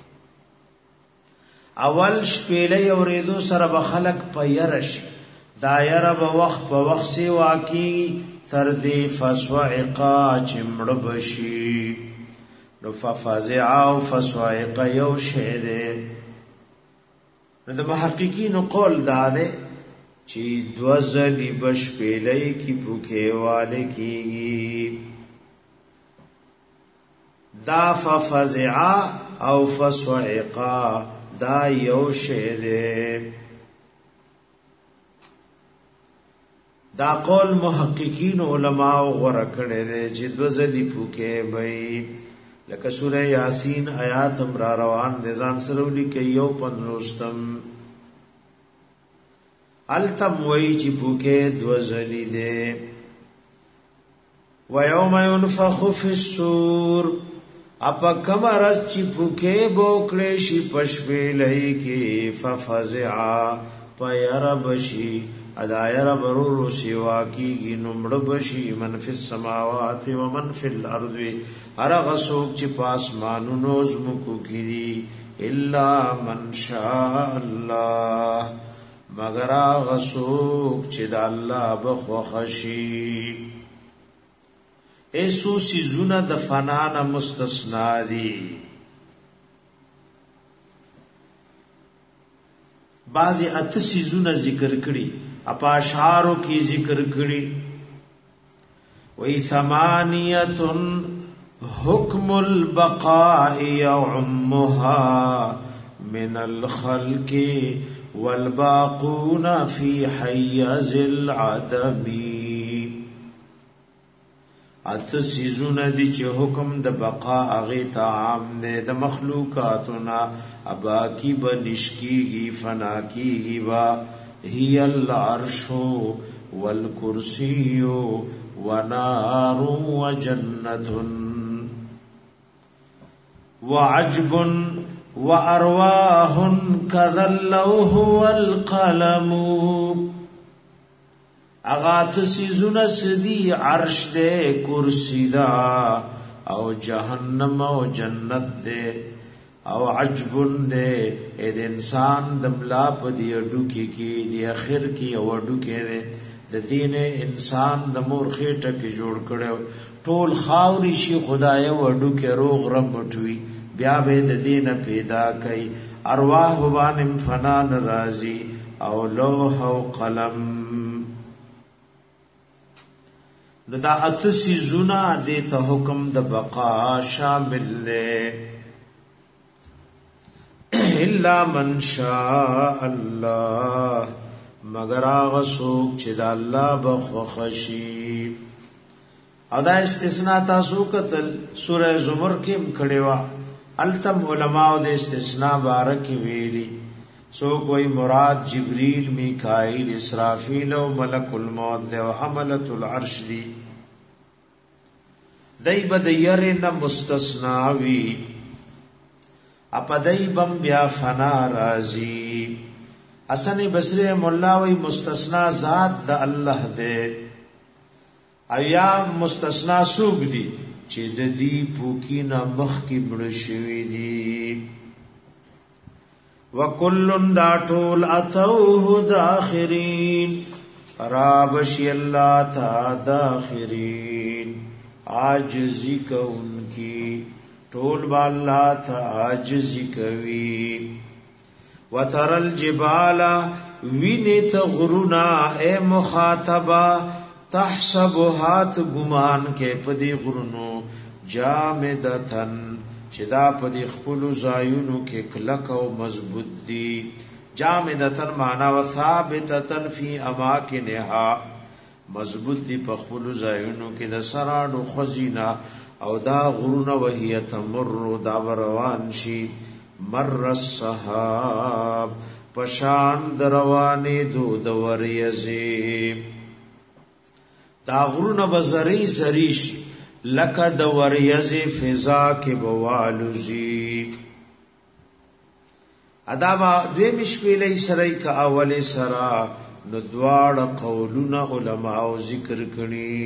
اول شپیلی او ریدو سر بخلق پا یرشی دا یر با وقت سی واقعی تردی فسوعقا چمڑ بشی نو ففزعا و فسوعقا یو شیدے نو دا محققین قول دا دے چی دوزلی بش پیلئی کی پوکے والے کی دا ففزعا او فسوعقا دا یو شیدے دا قول محققین علماء غرکڑے دے چی دوزلی پوکے بئی لکہ سورہ یاسین آیات امرا روان دے زان سرولی که یو پندرستم التم وی چی پوکے دوزلی دے وَيَوْمَ يُنْفَخُ فِي الصُّورِ اپا کمرز چی پوکے بوکڑے شی پشپے لئی کی ففزعا پیر بشی ادایر برورو سوا کی گی نمڑ بشی من فی السماوات ومن فی الارض ہر غسوک چی پاسمانو نوزمکو کی دی الا من شاء اللہ مگر غسوک چی دا اللہ بخوخشی ایسو سیزون د فنان مستثنا دی بعضی ات سیزون ذکر کری اپا اشعارو کی ذکر کری وی ثمانیت حکم البقاء یعمها من الخلق والباقون فی حیز العدمی ات سیزونه دی چې حکم د بقا هغه ته عام دی د مخلوقاتنا ابا کی بنشکیږي فنا کیږي وا هی العرش والکرسی ونار وجنة وعجب وارواح كذا اللوح والقلم اغات سیزونه سدی عرش دے کرسی دا او جہنم او جنت دے او عجب دے اې د انسان د ملا په دی ډوکی کی دی اخر کی او ډوکی دے د دین انسان د مور خېټه کې جوړ کړو ټول خاوري شي خدای او ډوکی روغ رب ټوي بیا به د دین پیدا کړي ارواح وبان فنا ناراضي او لوح او قلم دا اتسی زنا دیتا حکم د بقا شامل لے الا من شاء اللہ مگر آغا سوک چی دا اللہ بخوخشی ادا استثناء تاسو قتل سورہ زمر کم کھڑیوا التم علماء دا استثناء بارکی ویلی سو کوئی مراد جبریل میکائیل اسرافیل و ملک الموت دے و حملت العرش دی دای بدیر نه مستثناوی اپا دای بم بیا فنا رازی حسن بصری مولا وی مستثنا ذات د الله دے ایا مستثنا سوق دی چې د دې پوکی نه مخ کی مړ شوی دی وکلن دا ټول اتوه داخرین رابشی الله تا داخرین عاجزی کو ان کی ټول بالله تا عاجزی کوي وتر الجبال وینت غرونا اے مخاطبا تحسبها گمان کے پدی غرونو جامدتن چدا پدی خپل زایونو کې کلک او مضبوط دی جامدتن معنا وثابتتن فی اماکنها مضبوط دی په خپل زایونو کې د سراډو خزینا او دا غرونه وهي تمر دا روان شي مر الصحاب پشان دروانه د وریزي دا غرونه بزری زریش لکه د وریزي فضا کې بوالوزی ادابا دوی مشپیلې سره کا اوله سرا نو دواړه قولونه علما او ذکر کړي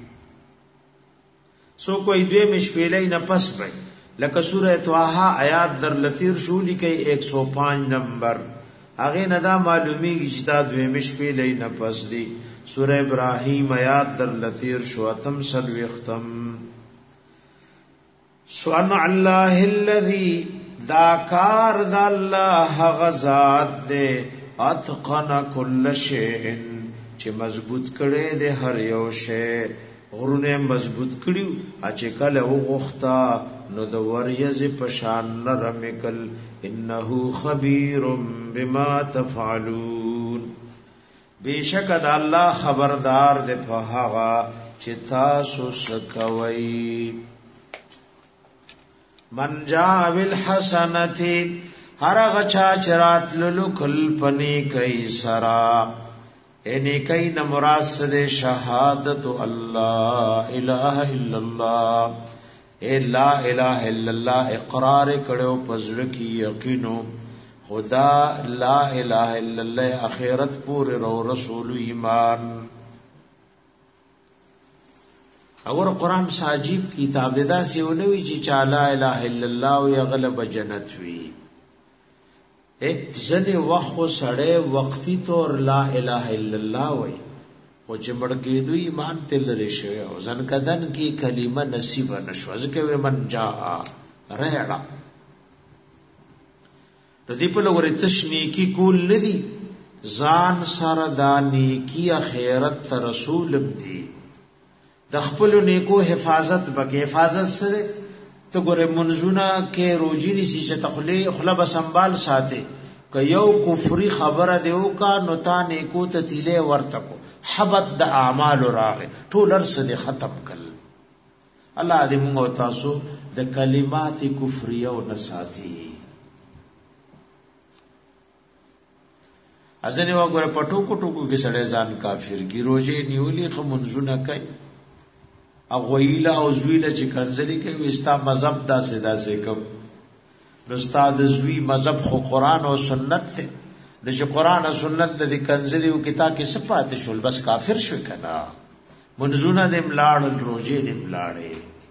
سو کوئی دوی مشپیلې نه پس وای لکه سوره طه آیات در لثیر شو لیکي 105 نمبر هغه ندا معلومیږي چې دا دوی مشپیلې نه پس دي سوره ابراهیم آیات در لثیر شو اتم سلوی ختم سبحان الله الذي دا کار د الله غزاد دے اتقن کل شیء چې مضبوط کړي د هر یو شی غرونه مضبوط کړي چې کله وغختا نو د وریز پشان نرمکل انه خبير بما تفعلون بیشک د الله خبردار د په هغه چې تاسو سکوي من جاء بالحسنتی هر غچا چرات للو کل پنی کئی سرا اینی کئی نمراس دے شہادت اللہ الہ الا اللہ اے لا الہ الا اللہ اقرار کڑو پزر کی یقینو خدا لا الہ الا اللہ اخیرت پور رو رسول ایمان اور قرآن ساجیب کتاب دا سیونوی چی چا لا الہ الا اللہ وی غلب جنت وی زنی وقت سڑے وقتی طور لا الہ الا اللہ وی خو چې مړکېدو ایمان تل لري شوی او ځن کدن کی کلمه نصیب نشو ځکه وی من جاء رهړه ردی په لوري تشنیکی کول ندی ځان سره دانی کی اخرت رسولم دی د خپل نیکو حفاظت بکې حفاظت سره ته ګوره منځونه کې روزي نسی چې تخلی خلب سنبال ساتي ک یو کفری خبره دیو کا نتا نیکو ته تیله ورتکو حبت د اعمال راغه ټول ارس دې ختم کړ الله دې موږ تاسو د کلمات کفریه او نساتی ازنه وګوره پټو کوټو کې سړی ځان کافر کی روزه نیولې خمنځونه کوي اغویلا او زویلا چې کنځلي کوي استا مذهب دا سدا سه کوم نو استاد زوی مذهب خو قران او سنت ته د چې قران او سنت د کنځلي او کتاب کې صفات شول بس کافر شو کنا منځونه د املاړ روزه د املاړې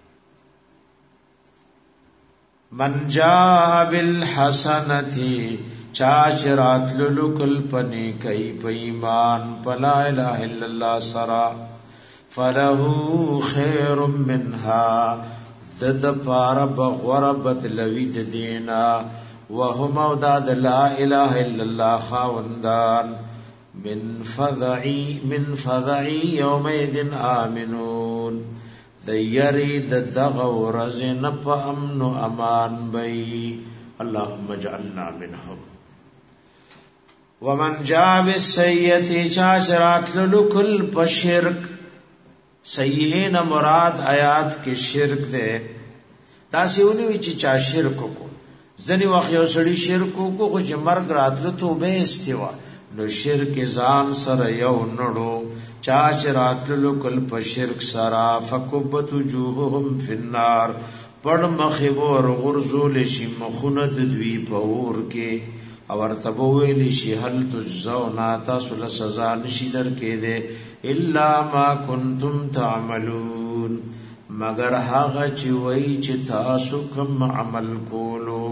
من جاء بالحسنتی چاچرات للکل پنی کئی پیمان پلا الہ الا اللہ سرا فلہو خیر منها دد پار بغور بدلوی دینا وهم اوداد لا الہ الا اللہ خاوندان من فضعی یومئذ آمنون دیری دغور زنپ امن و امان بی اللهم اجعلنا منهم ومن جاء بالسیئه چاچرات لکل پشرک سیئین مراد آیات کې شرک ده تاسو ونی چې چا شرک کو ځنی وخت یو سړی شرک کو چې مرګ راتله توبه استوا نو شرک ځان سره یو نړو چاچرات لکل پشرک سرا فکبت وجوههم فی النار پړ مخه ور غرزول شي مخونه د دوی په اور کې او ورتبو ویلی شي هل تجزون تاسو له سزا نشي درکې ده الا ما کنتم تعملون مگر هغه چې وای چې تاسو کوم عمل کولو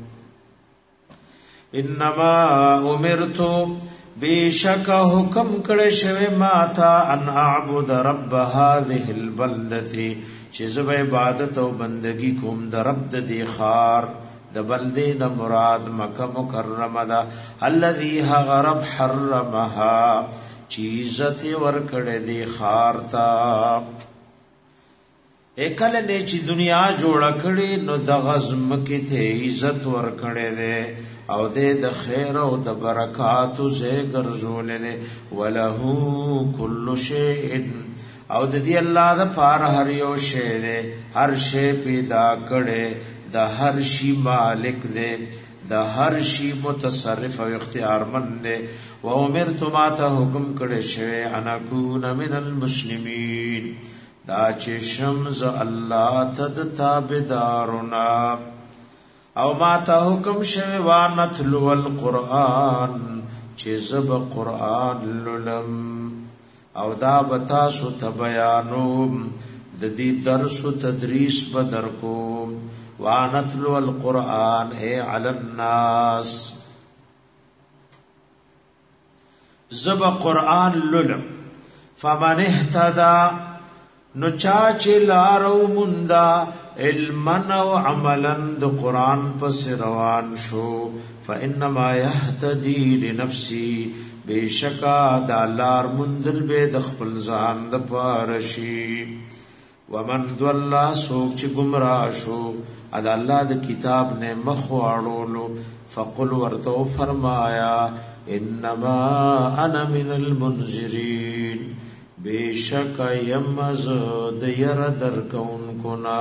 انما امرتو بیشک حکم کړه شوی ما تا ان اعبد رب هذه البلده چې زب عبادت او بندگی کوم د رب د دی خار د بلدې نه مراد مکه مکرمه ده الذي غرب حرمها چې عزت ورکړې دی خار تا اکل نه چې دنیا جوړ کړي نو د غزم کې ته عزت ورکړې ده او د خیر او د برکات زه ګرځولې ولہ کل شیء او د دې الله د پار هر یو شی ده هر شی پیدا کړي د هر شی مالک ده د هر شی متصرف او اختیارمند ده و امرت ما ته حکم کړي شوی انا کون من المسلمین دا چې شمز الله تد تابعدارنا او ما ته حکم شوی وانتلو القرآن چې زب قرآن لولم او دا بتا سو ته بیانوم د دې درس او تدریس بدر کوم وانتلو القرآن اے علی الناس زب قرآن لولم فمن اهتدى نو چاچ لارو مندا علمن و عملا د قرآن پس روان شو فانما يهتدي لنفسي بیشکا دا لار مندل بے د خپل ځان د پارشي ومن دولا سوک چې گمراه شو ادا الله د کتاب نه مخ واړولو فقل ورتو فرمایا انما انا من المنذرین بیشک یمز د ير درکون کنا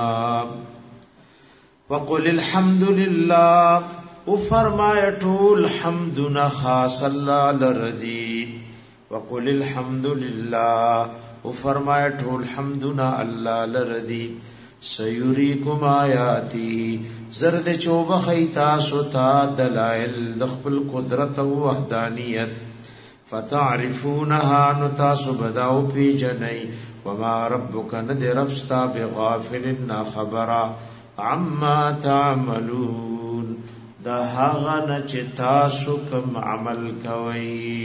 وقل الحمد لله او فرمایا ټول حمدنا خاص الله لرضی وقل الحمد لله او فرمایا ټول حمدنا الله لرضی سیوریکم آیاتی زرد چوب خیتا ستا دلائل دخل قدرت و وحدانیت فتعرفونها نتاسو بداو پی جنئی وما ربک ندی ربستا بغافلنا خبرا عما تعملون دا هغه نه چې تاسو کوم عمل کوي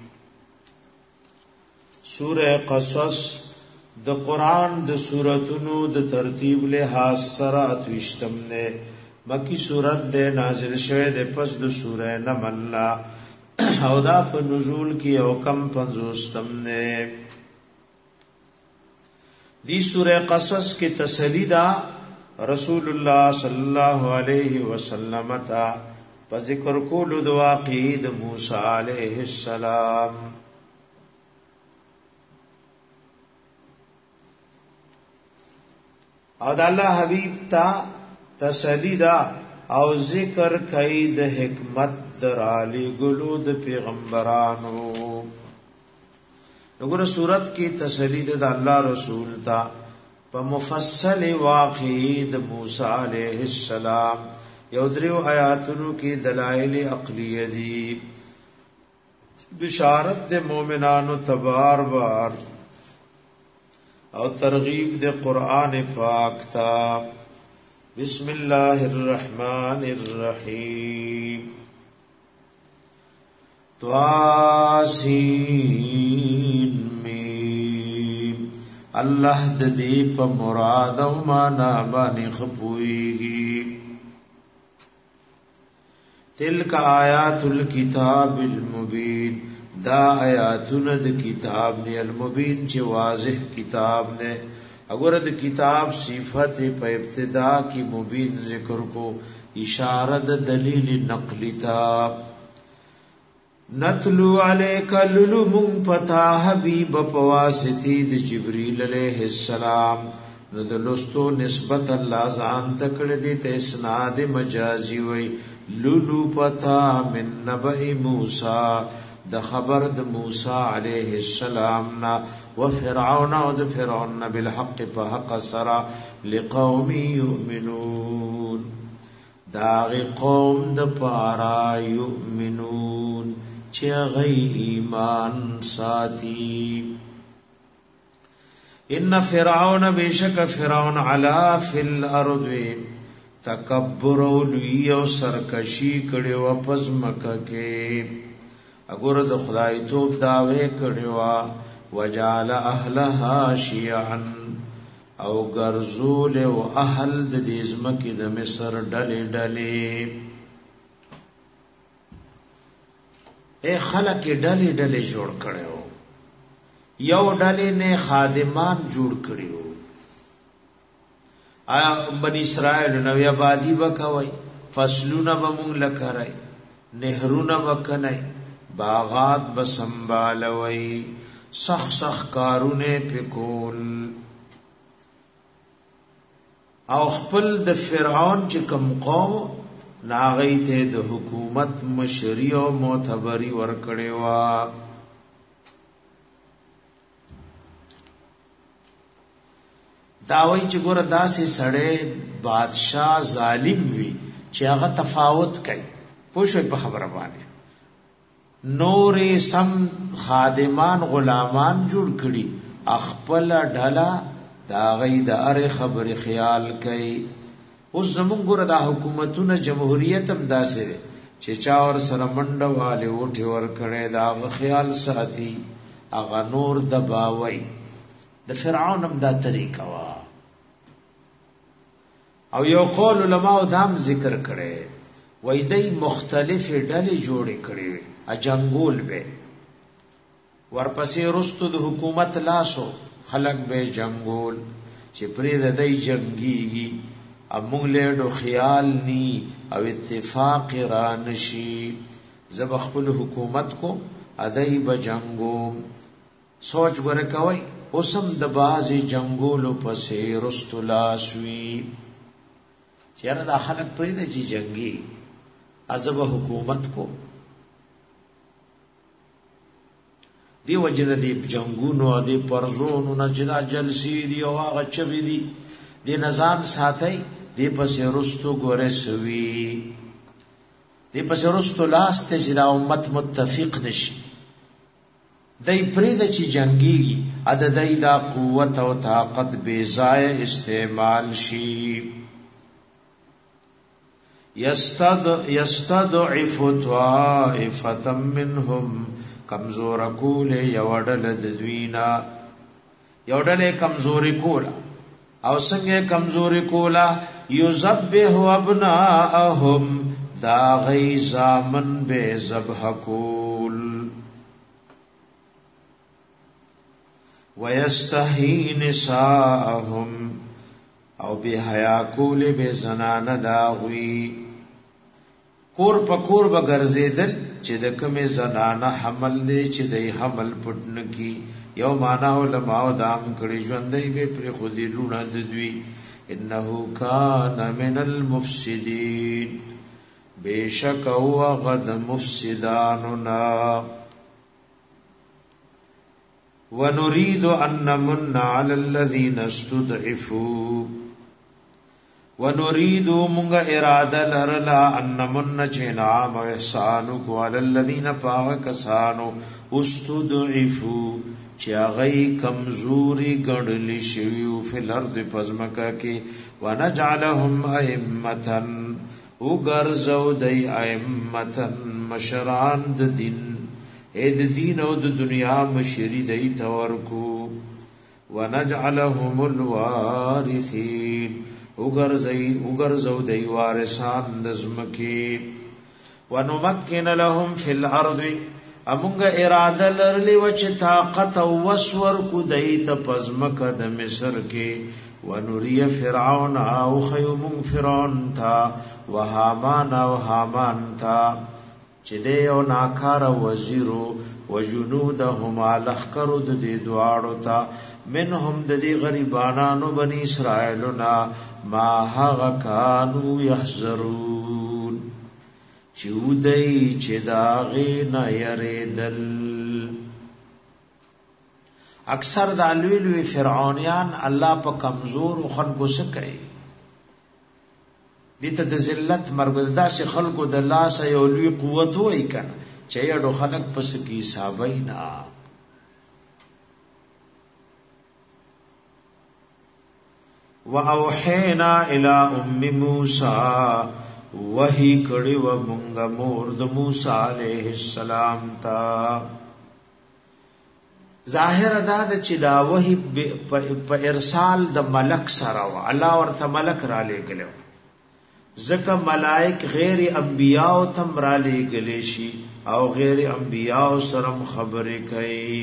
سوره قصص د قران د سوراتونو د ترتیب له حاص سره اتوشتم نه مکی سورت ده نازل شوه د پس د سوره نمل او دا په نزول کې او کم 50 نه دی سوره قصص کې تسلی دا رسول الله صلی الله علیه وسلم تا په ذکر کولو د واقع د موسی علیه السلام او د الله حبیب تا تسلی دا او ذکر کوي د حکمت درالی ګلو د پیغمبرانو. وګوره صورت کې تسلی د الله رسول تا په مفصل واقعي د موسی عليه السلام یو دریو آیاتونو کې دلائل عقلیه دي، بشارت د مؤمنانو تبار بار او ترغیب د قران پاک تا. بسم الله الرحمن الرحیم. طاسین میم. الله د دې په مراد او معنا باندې خپويږي. تلک آیات الكتاب المبین. دا آیاتونه د کتاب دی المبین چې واضح کتاب دی. اگر د کتاب صفت په ابتدا کی مبین ذکر کو اشاره د دلیل نقلی تا. نتلو علیک للمن پتا حبیب پواسطی د جبرئیل علیہ السلام. نو د لستو نسبت الله ځان تکړه دي ته اسناد مجازی وی. لولو پتا من نبأ موسی د خبر د موسی علیہ السلام نا و فرعون او د فرعون بالحق په حق سرا لقوم یؤمنون. داغ قوم د پارا یؤمنون چې غي ایمان ساتي. ان فرعون بشک فرعون علا فی الارض تکبر او لوی او سرکشی کړي و پس مکه کې. اگر د خدای توپ داوی کړوا وجعل اهلها شيعا او غرزول او اهل د دې ځمکې د مصر ډلې ډلې خلک ډلې ډلې جوړ کړو. یو ډلې نه خادمان جوړ کړیو. بنی اسرائیل نو آبادی وکوي، فصلونه به مونږ لکړای، نهرونه وکنای، باغات بسنبالوي، سخ کارونه پکول. او خپل د فرعون چې کوم قوم ناغی ته د حکومت مشری او معتبری ورکړي وا. داوی چې ګور داسې سړی بادشاہ ظالم وي چې هغه تفاوت کوي. پوښوي په خبره باندې نور سم خادمان غلامان جوړ کړي، خپل ډلا دا غي د اره خبر خیال کوي. اوس زمونږ ګره د حکومتونو جمهوریت هم داسې چې چا ور سره منډه والے وټي ور کړي دا خیال ساتي، اغه نور دباوي. د فرعون هم دا طریقه وا. او یو قول علماء دام ذکر کړي وای دای مختلف ډلې جوړې کړي وي اجنګول به ورپسې رستو د حکومت لاسو خلق به جنگول چې پرې د دای جنگيږي. امون له دو خیال ني او اتفاق را نشي زب خپل حکومت کو ادای به جنگو. سوچ ګره کوي اوسم د بازي جنگولو پسې رستو لاسوي چیرې د خلق پرې د جنگي ازب حکومت کو. دی وجنه دی جنگونو دی پرزونو نجدا جلسی دی او هغه چوي دی دی نظام ساتي دی پس رستو ګوره سوي دی پس رستو لاست چې دا امت متفق نشي دای پرې د چی جنگيږي اد دای دا قوت او طاقت بے ضایع استعمال شي. یستضعف طائفه منهم کمزور کول یوډل د دوینا یوډل کمزوري کولا او څنګه کمزوري کولا یذبح ابناءهم دا غی زامن به ذبح کول ويستحيي نساءهم او به حیا کول به زنان داوی. کور پکور بغرزیدل چې د کومه زنانه حمل دی چې د حمل پټن کی یو معنا علماء دام کړي ژوندۍ به پر خودي لونه د دوی انه کان من المفسدین بیشک هو غد مفسداننا ونريد ان نمن على الذين استضعفوا ونريد منغا اراده لرلا ان نمن چنام و احسان کو على الذين پاکسانو استضعفوا چاغی کمزوری گړلی شویو فل ارض پزمکا کې ونجعلهم ائمه وغرزو دای ائمه مشران د دین اې د دین او د دنیا مشری دی تورکو ونجعلهم الوارثین وګرځو دی وارثان د زمکی ونمکن لهم فی الارض امونږ اراده لرلی و چې طاقت او وسور کو دی ته پزمکه د مصر کې ونوری فرعون او خیوم فرعون تا وهامان او هامان تا چې دی یو ناکار وزیرو وجنودهم لخکرو د دې دواړو ته منهم د دې غریبانانو بنی اسرائیلنا ما هغه کانو یحذرون چې ودی چې داغه نه یریدل اکثر د الوی فرعونیان الله په کمزور خلکو سکي دیتا د ذلت مرګ داسې خلکو د لاس یو لوی قوت وای کنه چې یړو خلک پس کی حسابینا واوحینا الی ام موسی وحی کړي و مونږه مور د موسی علیہ السلام تا ظاهر ادا د چې دا وحی په ارسال د ملک سره و الله ورته ملک را لګلو زکه ملائک غیر انبیاء تم را لګلې شي او غیر انبیاء سره خبرې کوي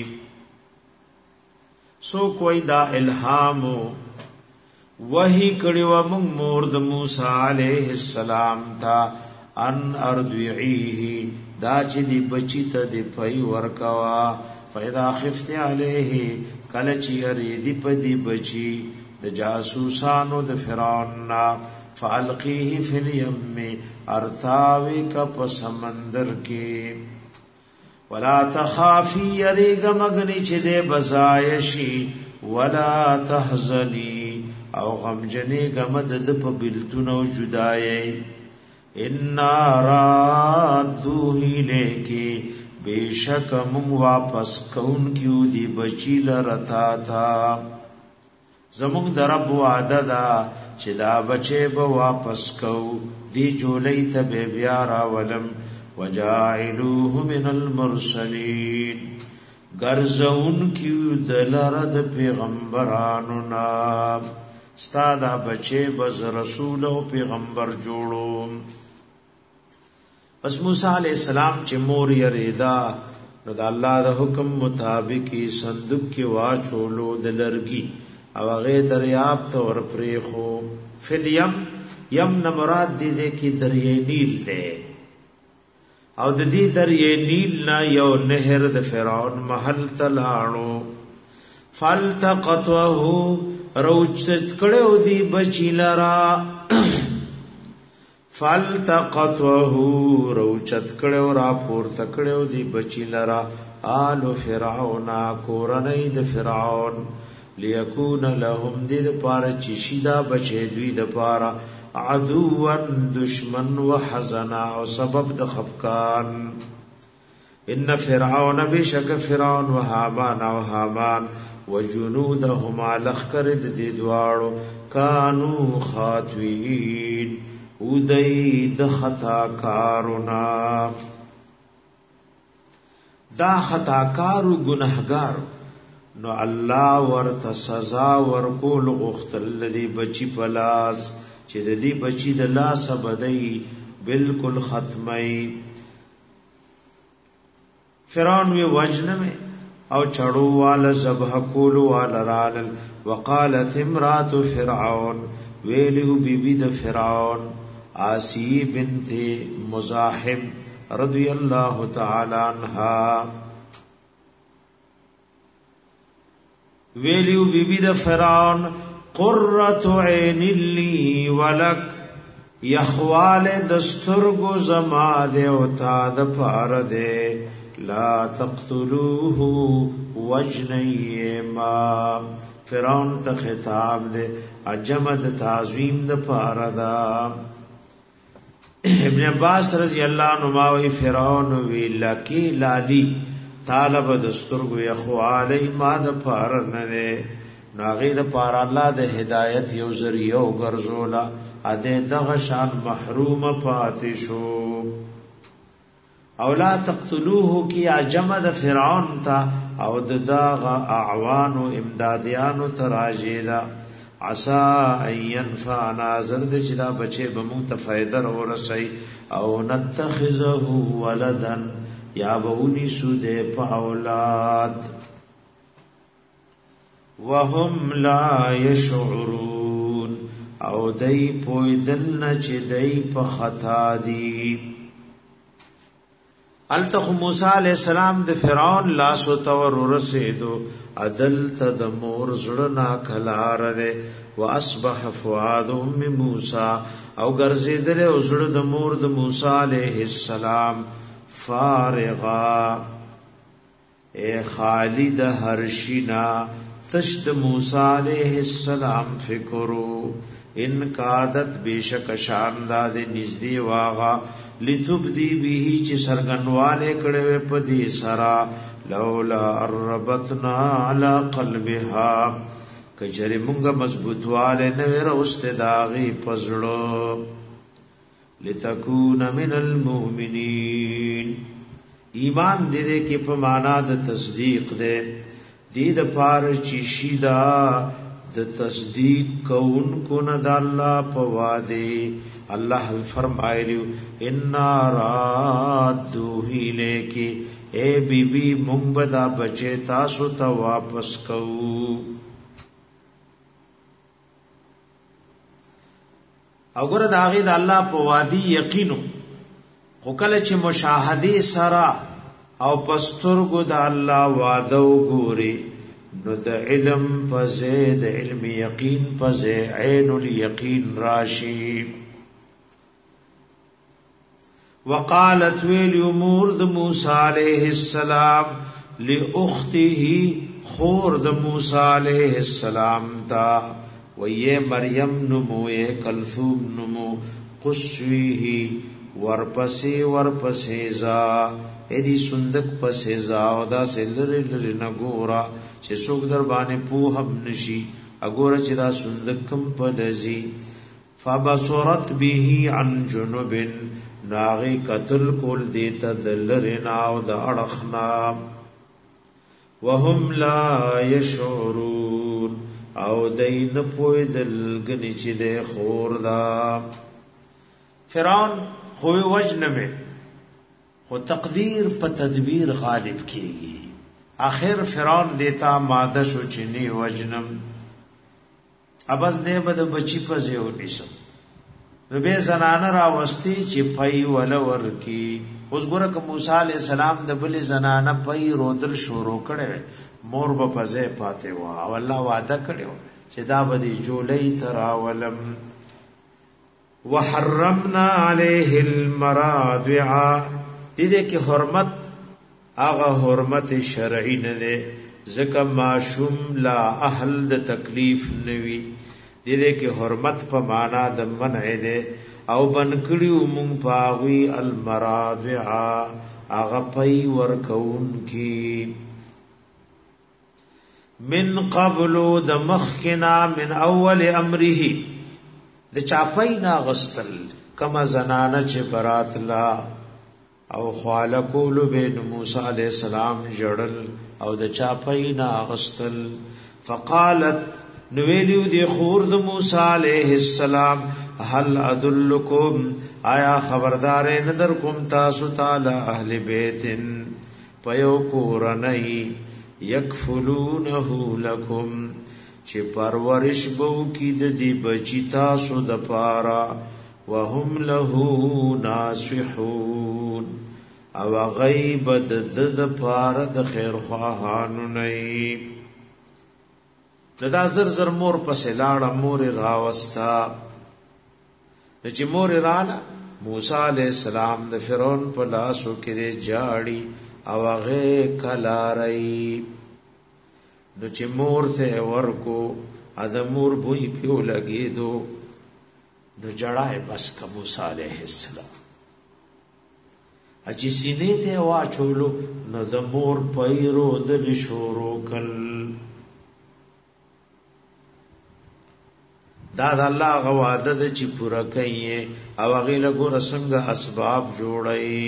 سو کوئی دا الهام وحی کړي و موږ مور د موسی علیہ السلام تا ان اردعیه دا چې دی بچی ته دی پي ورکوا فاذا خفت علیه کله چې ریدی پدی بچی د جاسوسانو د فرعون فالقیه فی الیم ارتاوی کا پسمندر کی ولا تخافی یریگ مگنی چه دے بزایشی ولا تحزنی او غمجنی گمدد پا بلتون و جدائی انا رادوہی لیکی بیشک من واپس کون کیو دی بچی لرتا تھا زمونږ د رب وعده دا چې دا بچي به واپس کو دی جولای ته بیا راولم وجاعلوه من المرسلین ګرځون کیو د لاره د پیغمبرانو نا استاد بچي بز رسول او پیغمبر جوړو پس موسی علی السلام چې مور یریدا نو د الله د حکم مطابق صندوق کې واچولو د لرګي او هغه دریاب ته ور پریخو فل یم نه مراد دې کې دریای نیل ده او د دې دریای نیل نه یو نهر د فرعون محل تلاړو فالتقطه روچت کړو دی بچی لرا فالتقطه روچت کړو را پورته کړو دی بچی لرا آل فرعون کورنۍ د فرعون ليكون لهم دید پارا چشیدا بچه دوی د پارا عدوان دشمن وحزنا او سبب د خفقان ان فرعون بشک فرعون وهامان او هامان وجنودهما لخکر د دوارو کانو خاطوین ودی د خطا کارونا دا خطا کارو گناهګار نو الله ورته سزا ورکول غختل لدی بچی پلاس چې د دې بچی د لاس بدای بالکل ختمي فرعون وی وجنه او چړو وال ذبح کول وال رال وقالت امراه فرعون ویلو بیبی د فرعون آسی بنت مزاحم رضی الله تعالی عنها ویلیو بی بی د فرعون قرۃ عین لی ولک یخوال دسترگو زما دے او تا د پار دے لا تقتلوه وجنیما فرعون ته خطاب دے اجمد تعظیم د پار دا ابن عباس رضی اللہ عنہ وی فرعون وی لکی لالی طالب دسترگو یخوالی ما د پار نه ناغی د پار الله د هدایت یو ذریعہ وګرځولا اده دغه شان محروم پاتې شو او لا تقتلوه کی جمع د فرعون تا او د دغه اعوان او امدادیان تراجیدا عسى ان ينفعنا زرد چدا بچي بمو ته فائدہ ورسي او نتخذه ولدا یا بونی سود په اولاد وهم لا يشعرون او دای پویدل نه چې دای په خطا دي التخ موسی علیہ السلام د فرعون لاس او تور رسیدو عدل تدمور زړه کلار ده واصبح فؤاد ام موسی او ګرځیدل او زړه د مور د موسی علیہ السلام فارغا اے خالد هرشینا تشد موسی علیہ السلام فکرو ان کادت بیشک شانداد نزدی واغا لتبدی به چ سرغنواله کړه په دې سرا لولا ربتنا علی قلبها کجری مونږه مضبوطواله نه ورسته داغي پزړو لتكون من المؤمنین ایمان دې کې په معنا د تصدیق ده دې د پار چی شیدا د تصدیق کون کو نه د الله په وعده الله فرمایلیو ان رادوه لیکي اے بی بی مونږ بدا بچے تاسو ته واپس کوو اگر داغه د الله په وادي یقینو خو کله چې مشاهده سرا او پسترګو د الله وعده وګوري نو د علم پزې د علم یقین پزې عین الیقین راشی وقالت ویل امور د موسی علیہ السلام لاخته خور د موسی علیہ السلام تا ویه مریم نمو کلثوم نمو قسویه ورپسې زا ایدی سندک پسې زا او دا سلری لری نګورا چې څوک در باندې پوهم نشي اګورا چې دا سندک کم پلزي فبصرت به عن جنوب ناغي قتل کول دیتا دلرنا او د اڑخنا وهم لا يشعرون او دین پوی دلګنی چې د خور دا فرعون خو وجنمه خو تقدیر په تدبیر غالب کیږي اخر فرعون دیتا ماده شو چنی وجنم ابز دې بد بچی په زیو نشم نو به زنانه را وستي چې پي ول ورکی اوس ګوره ک موسی عليه السلام د بل زنانه پي رودل شروع کړي مور به پځه پاتې وا او الله وعده کړو چې دا به جولې تراولم وحرمنا عليه المراضع دې کې حرمت هغه حرمت شرعي نه ده ځکه معشوم لا اهل د تکلیف نوي دې کې حرمت په معنا د منع ده او بنکړیو مونږ پاوی المراضع هغه پي ورکون کی من قبل د مخکنا من اول امره د چاپای نا غستل کما زنانه چې برات لا او خالقول بین موسی علیہ السلام جړل او د چاپای نا غستل فقالت نویلیو دی خور د موسی علیہ السلام هل ادلکم آیا خبردار ندر کوم تاسو تعالی اهل بیتن پیو کورنئی یکفلونه لکم چې پرورش بو کی د دی بچی تاسو د پارا وهم له ناصحون او غیب د پارا د خیر خواهانو نه دا زر زر مور پسې لاړه، مور راوستا. چې مور رااله، موسی علیہ السلام د فرعون په لاسو کې جاړي او هغه کلاري. نو چې مور ته ورکو ا د مور بوی پیو لګېدو، نو جړای بس کا موسی علیہ السلام اچھی سینې ته واچولو، نو د مور پیرو د شورو کل. دا د الله غواده د چې پورا کوي او هغه له ګور څنګه اسباب جوړي.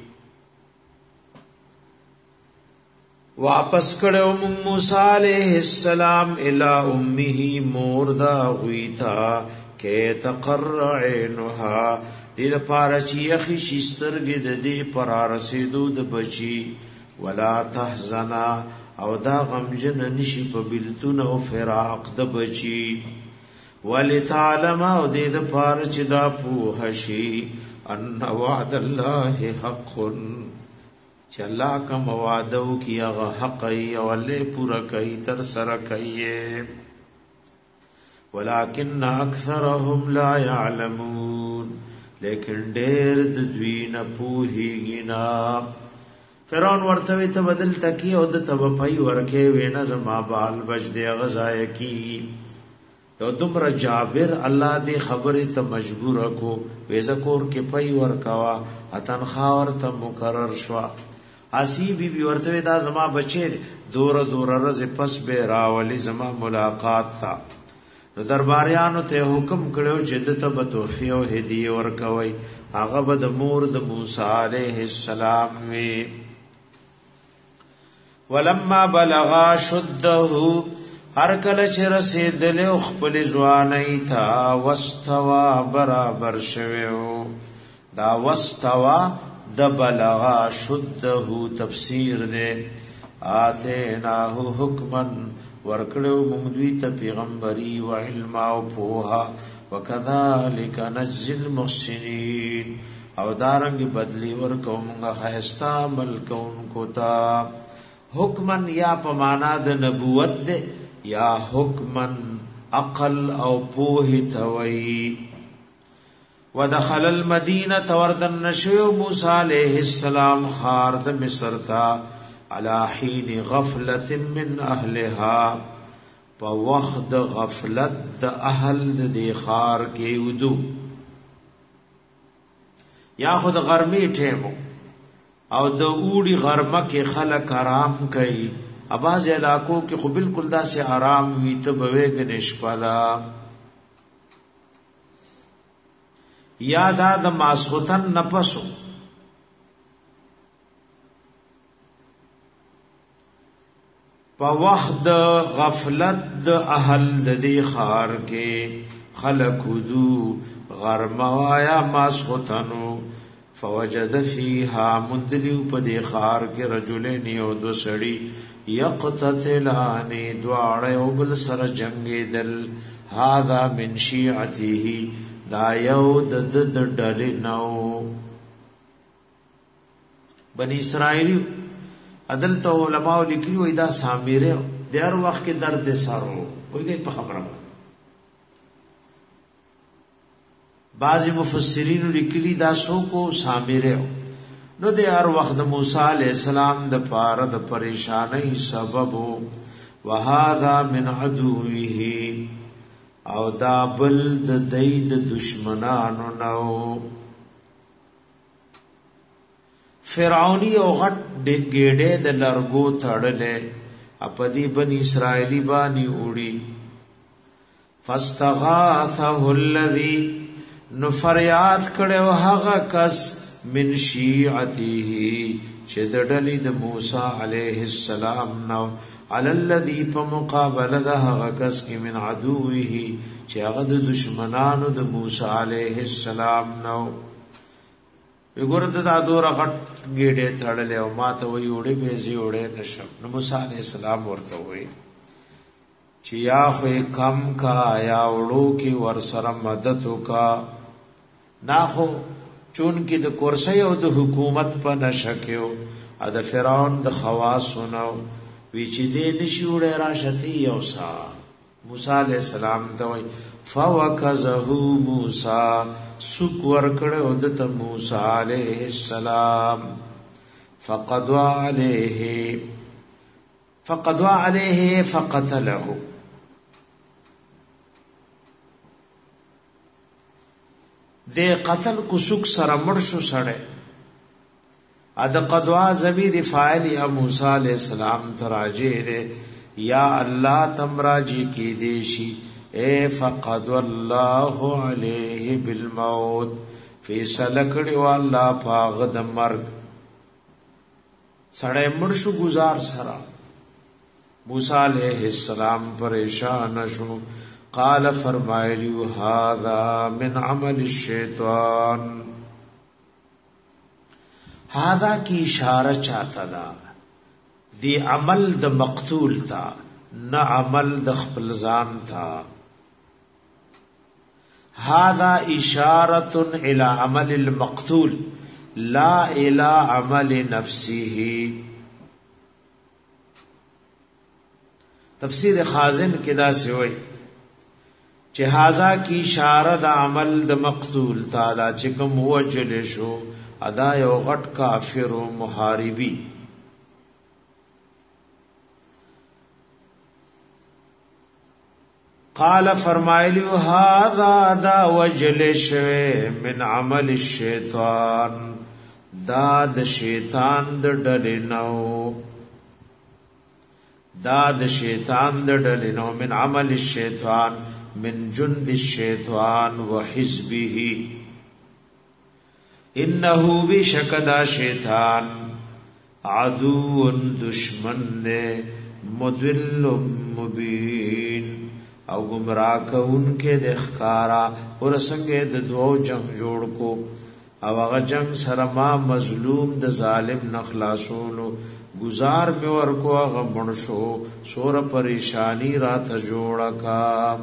واپس کړو موسی علیہ السلام الی امه مور دا غویتا کې تقر عینها، دې لپاره چې یخی شسترګې د دې پر رسیدو د بچي، ولا تحزنا او دا غمجن نشي په بلتون او فراق د بچي، ولتعلم او دې د پاره چې دا پوه شي ان وعد الله حق، چې الله کوم وعده وکي هغه حق ای او له پورا کوي تر سره کوي. ولكن اکثرهم لا يعلمون، لیکن ډېر د دوی نه پوهیږي نه. فرعون ورته ته بدل تکي او د تبپای ورکه وینا زما بال بچ دی غزای کی. یو دومره جابر الله دې خبره ته مجبور کو، وېزه کور کې پي ورکوا اتن خاور ته مقرر شو. اسی بی بی ورته دا زما بچی دور دور رز پس به راولي زما ملاقات تا. نو درباریانو ته حکم کړو چې د ته تحفه او هدیه ورکوي. هغه به د مور د موسی عليه السلام وی. ولما بلغا شده، هر کله چې رسیدل خپل ځواني تا، واستوا برابر شوو. دا واستوا د بلغا شده تفسیر دے. آتیناه حکمن، ورکړو موږ دوی ته پیغمبري او علم او پوها، وکذالک نجزی المحسنین، او دارنګ بدلی ورکو موږ خیستا عمل کوونکو ته. حکمن یا په معنا د نبوت دے، یا حکمن عقل او پوهی توئی. ودخل المدینه، وردن نشو موسی علیہ السلام خار د مصر تا، علی حین غفلت من اهلها، په وخت غفلت د اهل د خار کې ودو، یا خود غرمی ټیمو او د اوړي غرمه کې خلک آرام کوي. اباز علاقو کې خو بالکل داسې آرام وي ته بويګ نشپدا. یا دا د ماسختن نفسو په وخت د غفلت د اهل د دې خار کې خلق دو غرموایا ماسختنو. فوجد فيها مندلیو په دې خار کې رجلین یو دو سړی، یقتتلان دواړه او بل سره جنگیدل. هذا من شیعته، دا یو د ډلې نو. بنی اسرائیل عدل ته علماء لیکلي وي دا سامره د هر وخت کې درد سارو وایي په خبره. بعضی مفسرین لیکلي دا سو کو سامره نو د هر وخت د موسی علی السلام د پاره د پریشانی سبب. وهذا من عدوه، او دا بل د دید دشمنانو نو. فرعونی او غټ ګډه د لرګو تړلې اپدی بنی اسرائیلی بانی وړي. فاستغاثه الذی، نو فریاد کړو هغه کس من شیعته چې د ډلې د موسی علیه السلام نو، علی الذی په مقابله د هغه کس کې من عدوه چې هغه د دشمنانو د موسی علیه السلام نو. وګورته دا دور غټ ګډه تړلې او ماته وی وړې به زی وړې نشم. نو موسی علیه السلام ورته وی چې یا خو کم کا یا وړو کې ور سره مدد وکا، نا خو چون کې د کرسی او د حکومت په نشکیو ا د فرعون د خواص نو وی چې دې نشي وړې راشتي یو سا موسی علیہ السلام ته وای فوکزه موسی سوک ورکړو د موسی علیہ السلام فقضى عليه فقتله دے قتل کو سوک سره مرشو سړی اد قضوا ضمیر فاعل یا موسی علیہ السلام تراجی دے یا الله تمراجی کی دیشی اے فقد الله علیه بالموت فیصله کړي وا الله پاغ د مرګ سړی مرشو گزار سرا موسی علیہ السلام پریشان شو قال فرمایلیو هذا من عمل الشیطان هذا کی اشاره چاته دا دی عمل د مقتول تا نه عمل د خپل ځان تا هذا اشاره الى عمل المقتول لا الى عمل نفسه تفسیر خازن کدا سے ہوئی چہازا کی اشارہ دا عمل د مقتول تا دا چکم وجل شو ادا یو غټ کافر و محاربی قال فرمایلیو هذا دا وجل شوه من عمل الشیطان دا د شیطان د ډلینو دا د شیطان د ډلینو من عمل الشیطان من جند الشیطان وحزبه انه بشکدا شیطان عدو دشمن دے مدل مبین او گمراہ کونکے د ښکارا اور څنګه د دوو جنگ جوړ کو او هغه جنگ سره ما مظلوم د ظالم نخلاصولو گزار می ورکو هغه منشو سور پریشانی رات جوړه کا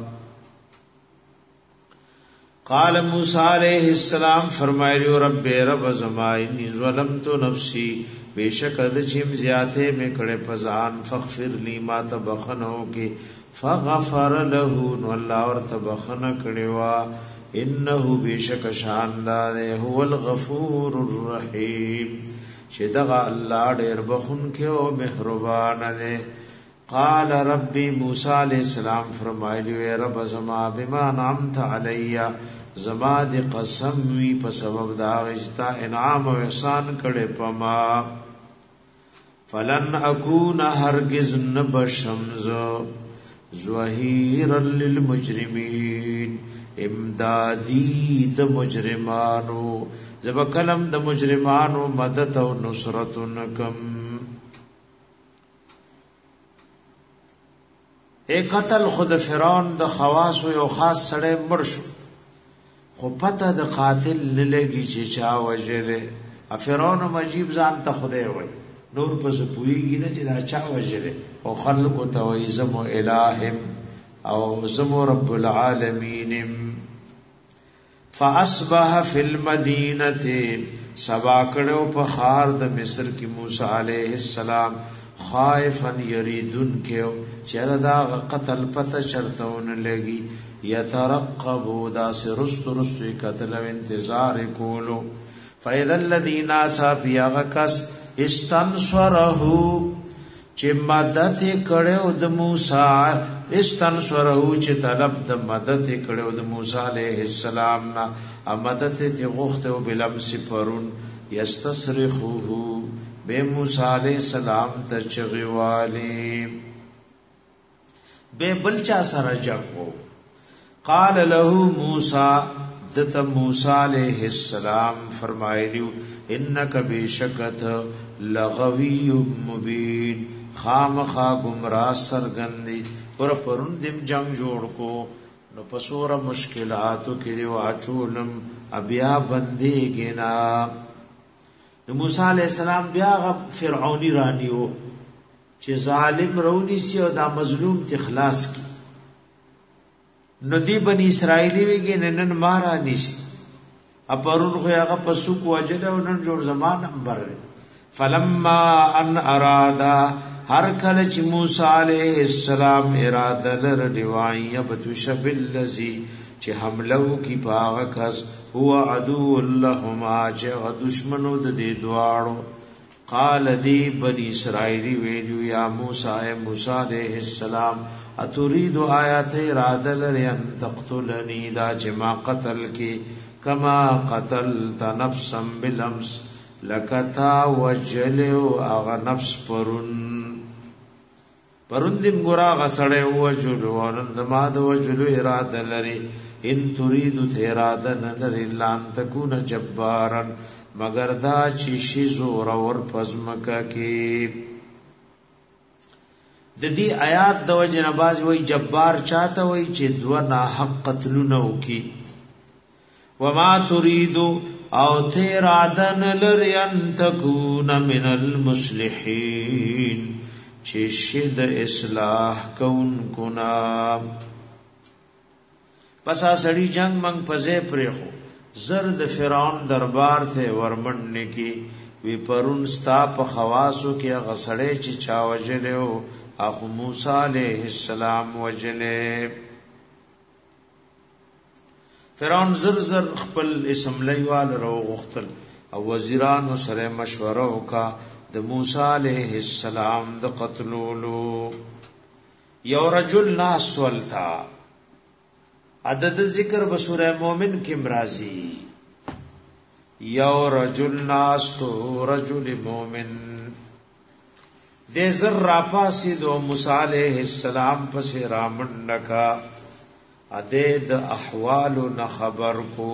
قال موسی علیہ السلام فرمایلیو رب رب زمای انی ظلمت نفسی بیشک د چیم زیاته می کړه پزان فغفر لی ما تبخنو کې فغفر له نو الله ورته بخنه کړي وا انه بیشک شاندار هو الغفور الرحیم چې دغه الله ډېر بخون کې او مهربان دی قال ربي موسی علیہ السلام فرمایلی اے رب زما بما نعمت علی زما د قسم وی په سبب دا اجتا انعام او احسان کړي پما فلن اكون هرگز نبشمز ظهيرا للمجرمين امدادی د مجرمانو زب کلم د مجرمانو مدد او نصرت نکم اے قتل خود فرعون د خواص یو خاص سړی مړ شو خو پته د قاتل لګی چې چا وجره فرعون مجيب ځان ته خدای وای نور پس پویږي نه چې دا چا وجره او خلق تو زم الہم او زم رب العالمین فاصبح فی المدینه سبا کړو په خار د مصر کی موسی علیہ السلام خائفا یریدن کېو چر دا قتل پته چرتون لګي یترقبو دا سرست رست قتل او انتظار کولو فاذا الذين اسافيغكس استنصره چې مدد کړو د موسی استنصره چې طلب د مدد کړو د موسی علیہ السلام نا مدد ته غوښته بلمس پرون یستصرخه به موسی علیہ السلام ته چغوالی به بلچا سره جنگو قال له موسی دت موسی علیہ السلام فرمایلیو انک بشکت لغوی مبین خامخا گمراه سرګندی پر پرون دیم جنگ جوړ کو نو پسور مشکلاتو کې دی واچولم بیا بندي گنا نو موسی علیہ السلام بیا غ فرعونی رانیو چې ظالم رونی سی او دا مظلوم ته خلاص کی نو دی بنی اسرائیلی ویږي نن مارا نیسی اپرون خو هغه پسو کو اجل او نن جوړ زمان نمبر فلما ان ارادا هر کله چې موسی علیہ السلام اراده لرلی وای یبتش بالذی چې حمله کی پاغه کس هو عدو لهما چې دشمنو د دې دواړو قال دی بنی اسرائیل ویلو یا موسی علیہ السلام اتريد آیات اراده لري ان تقتلنی دا چې ما قتل کی کما قتلت نفسا بالامس لکتا وجلو اغا نفس پرون دیم گرا غسڑے وجلو انند ما د وجلو اراده لري ان تريد اراده لري لان تكون جبارا مگر دا چې شی زور اور پزمکا کی د دې آیات د وجه نه باز وای جبار چاته وای چې دو نه حق قتلونو کی وما تريد او تیرادن لري ان تكون من المصلحين چې شد اصلاح کون کنا پس سړی جنگ منګ پځه پرې خو زرد فرعون دربار ته ورمنډ کی وی پرون ستا په خواصو کې غسړې چې چا وجلو اخو موسی علیہ السلام وجلې فرعون زر خپل اسم لیوال رو غختل او وزیرانو سره مشوره وکا د موسی علیہ السلام د قتلولو یو رجل ناس ولتا عدد ذکر بسوره مومن کې مرাজি یو رجل ناس رجل مومن دې زر راپاسی دو موسی علیہ السلام پس رامنډکا اده د احوال نه خبر کو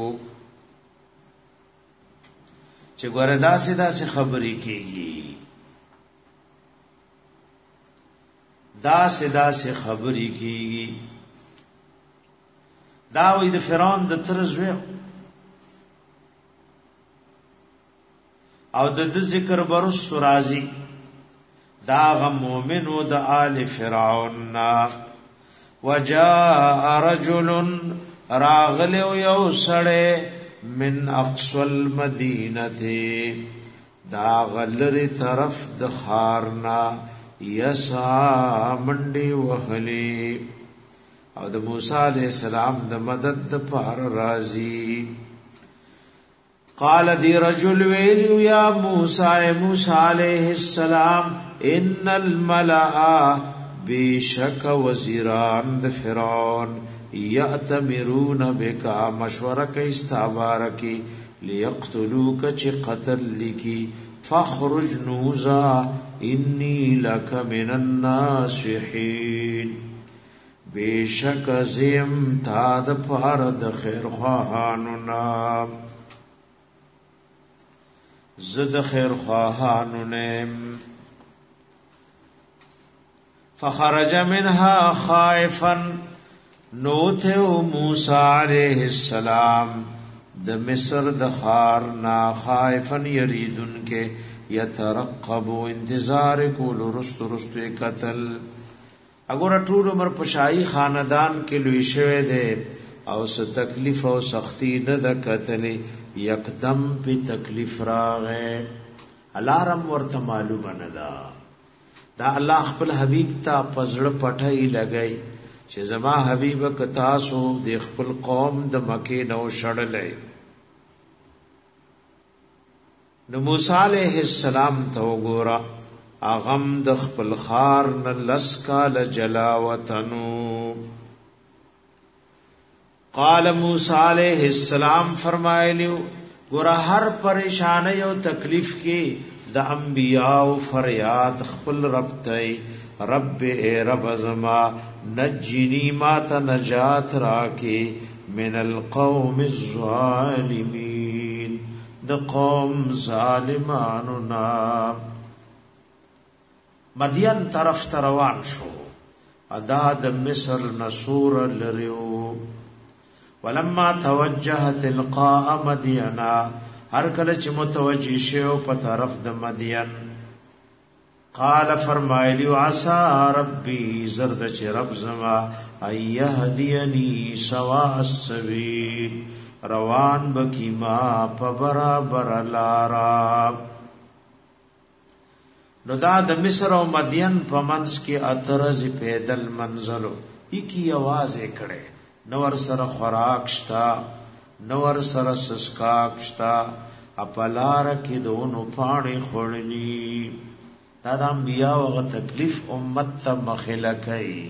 چې ګوردا سیدا سے خبرې کیږي دا سیدا سے خبرې کیږي دا وې د فرعون د ترزوی او د ذکر برس راضی دا غ مومن او د آل فرعون وجاء رجل راغل یو سړی من اقصى المدینه دا غلری طرف د خارنا یسا منډي وهلی او د موسی علیہ السلام د مدد د پار راضی قال دی رجل ویلو یا موسی علیہ السلام ان الملأ بیشک وزیران د فرعون یأتمرون بکا مشوره کوي استعبارکی لیقتلوک چی قتل لکی فخرج نوزا انی لک من الناصحین بیشک زیم تا د پار د خیر خواهانو نام زد خیر خواهانو نیم فخرج منها خائفا نوته موسی علیہ السلام د مصر د خار نا خائفا یریدن کے یترقب انتظار کول رست قتل اگر ټول عمر پشائی خاندان کې لوی شوه دے او س تکلیف او سختی نه د قتل یکدم په تکلیف راغې الارم ورته معلومه نه دا الله خپل حبیب ته پزړه پټای لګای چې زما حبیب کتا سو د خپل قوم د مکه نو شړلې نو موسی علیہ السلام ته وګورا اغم د خپل خار ن لسکال جلاوتنو قال موسی علیہ السلام فرمایلیو ګور هر پریشانی او تکلیف کې د انبیاء فریاد خپل رب ته رب اے رب زما نجنی ما ته نجات راکې من القوم الظالمین د قوم ظالمانو نا مدین طرف روان شو ادا د مصر نصور لریو ولما توجه تلقاء مدینا هر کله چې متوجی شو په طرف د مدین قال فرمایلی عسى ربي زرد چې رب زما ايهديني سواء السبيل روان بکیما په برابر لارا نو دا د مصر او مدین په منځ کې اترز پیدل منزلو کی आवाज کړي نور سره خوراک شتا نور سره سسکاک شتا اپلار کې دونو پاڼې خړلې دا د انبیاء او تکلیف امت ته مخله کوي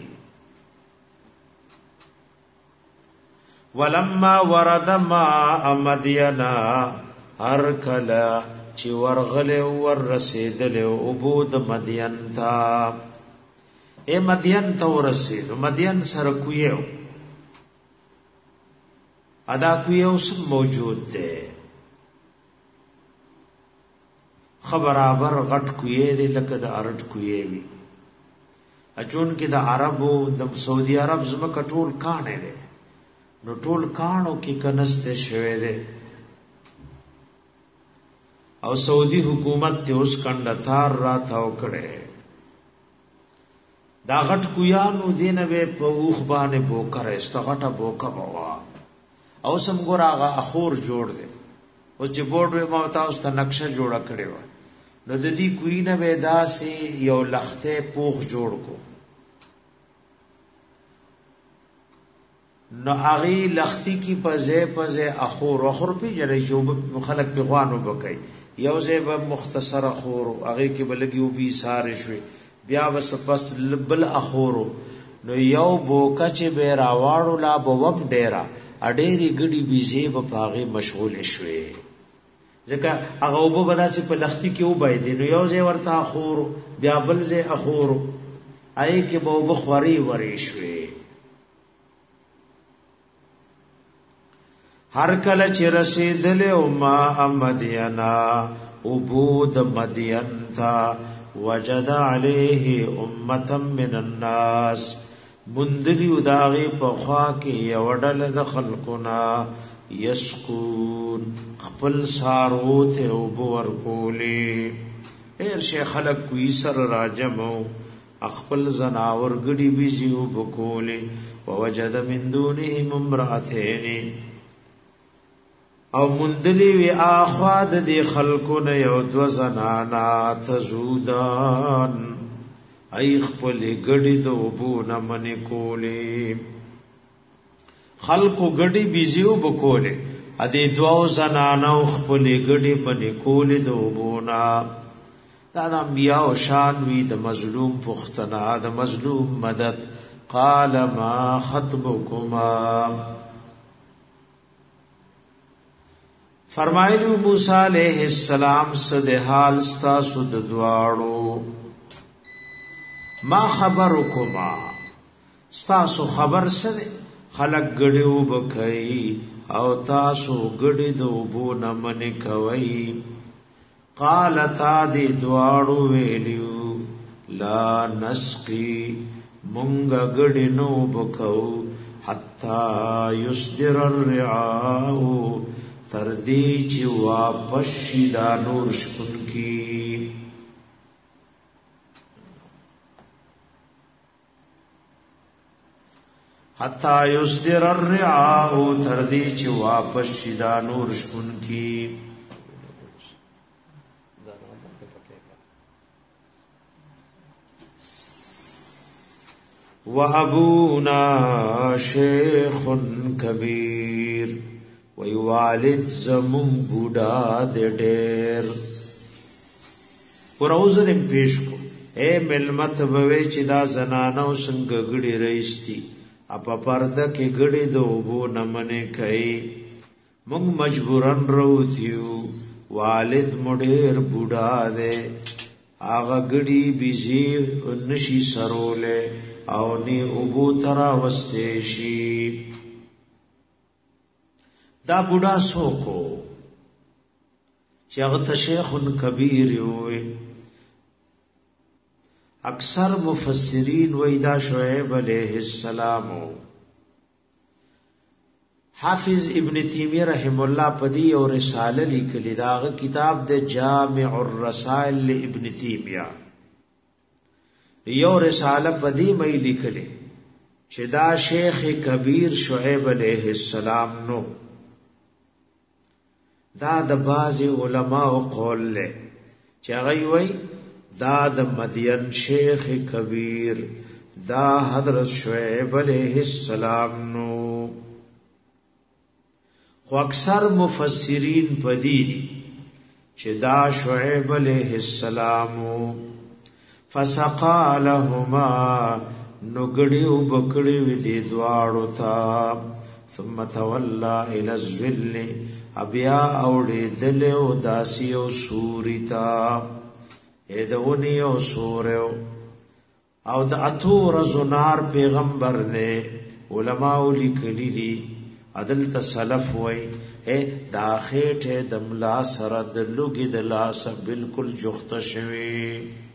ولما ورد ما مدینا هر کلا چې ورغله ور رسیدل او بود مدین تا اے مدین ته ورسید مدین سره کویو ادا کویو سم موجود ده خبرابر غټ کوی دی لکه د ارټ کوی وی اچون کې د عربو د سعودي عرب زمکه ټول کانه دی نو ټول کانو کې کنسته شوه دی او سعودي حکومت ته اوس کندثار را تاو کړي دا غټ کویانو دینه به په اوخ باندې بوکره استغټه بوکا بوا او سم ګراغه اخور جوړ دی اوس چې بورډ وې ما تاسو ته نقشه جوړه کړې و نو د دې کوینه به داسې یو لخته پوخ جوړ کو نو اغي لختی کی پزه اخور پی جره جو خلق پیغوانو بکای یو زیب مختصر اخور اغي کی بلګیو بي ساره شوي بیا بس پس بل اخورو نو یو بوکا چې به راواړو لا بوب ډیرا اډيري ګډي بيزي په پاغه مشغول شوي ځکه هغه وبو بداسي په لختي کې وبای دي نو یو ځای ورته اخور بیا بل ځای اخور آی کې بوب خوري وري شوي هر کله چې رسیدل او ما مدینا عبود مدین تا وجد علیه امه من الناس مندری اداغی پخوا کی یوڑل د خلقنا یسقون خپل سارو ته وبور کولی ایر شیخ خلق کوئی سر راجمو خپل زناور گڑی بیزیو بکولی ووجد من دونهم امرأتین او مندلی وی آخواد دی خلقون یو دو زنانا تزودان ایخ پلی گڑی دو بو نمانی کولی خلقو گڑی بیزیو بکولی ادی دو زنانا اخ پلی گڑی بنی کولی دو بونا دانا انبیاء و شانوی دا مظلوم پختنا دا مظلوم مدد قال ما خطبکما فرمایلی موسی علیہ السلام صد حال ستاسو د دواړو ما خبرکما ستاسو خبر سره خلق غړیو بکئی او تاسو غړی دوبو نمن کوي قالتا دی دواړو ویلیو لا نسقي مونږ غړی نو بکو حتا یصدر الرعاء تردی چی واپس شیدا نور شپن کی حتی یصدر الرعاء تردی چی واپس شیدا نور شپن کی وابونا شیخ کبیر وی والد زمون بوډا د ډېر ورغوزرم پیش کو اے ملمت بوي چې دا زنانو څنګه غړي رئیستی اپا پرده کې غړي دوبو نمنه کوي مونږ مجبورن رو دیو والد مډیر بوډا دے آغا غړي بيزي نشي سروله او ني ابو ترا واستشي دا بوډا سوکو چې هغه شیخ کبیر وي اکثر مفسرین وای دا شعیب علیہ السلام حافظ ابن تیمیہ رحم الله پدی او رساله لیکلی دا کتاب د جامع الرسائل لابن تیمیہ یو رساله پدی مې لیکلی چې دا شیخ کبیر شعیب علیہ السلام نو دا د بعض علماء قول له چې هغه وای دا د مدین شیخ کبیر دا حضرت شعیب علیہ السلام نو. خو اکثر مفسرین پدی چې دا شعیب علیہ السلام فسقا لهما نګړیو بکړیو دې دواړو تا ثم تولى الى الذل ابیا اوړې دلو داسیو سوریتا ادونیو سورو او د اتور زنار پیغمبر دې علماء لیکلی دي عدل تسلف وای دا خېټه د ملا سره د لوګي د لاس بالکل جخت شوی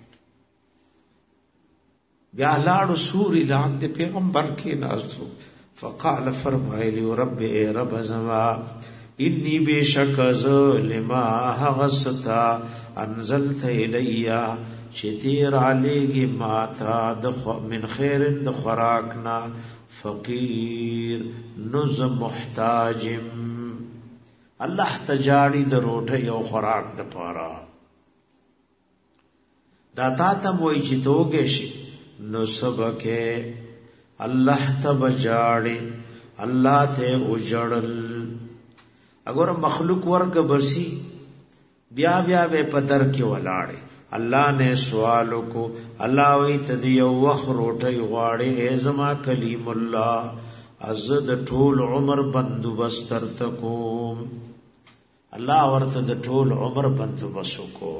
بیا لاړو سوري لاندې پیغمبر کې نازو فقال فرمایلی رب اے رب زما انی بشک ظلما غستا انزلت الیا شتیر علیگی ماتا من خیر د خوراکنا فقیر نز محتاجم الله تجاړي د روټه یو خوراک د پاره دا تا ته وای چې توګه شي نو سبکه الله تبجاړي الله ته وجړل اگر مخلوق ورګ برسي بیا بیا به پدر کې ولاړې الله نے سوال کو الله وی تدی وخ روټي غواړي ازما کلیم الله عزد ټول عمر بندوبست ترتکو الله ورته د ټول عمر بندوبست کو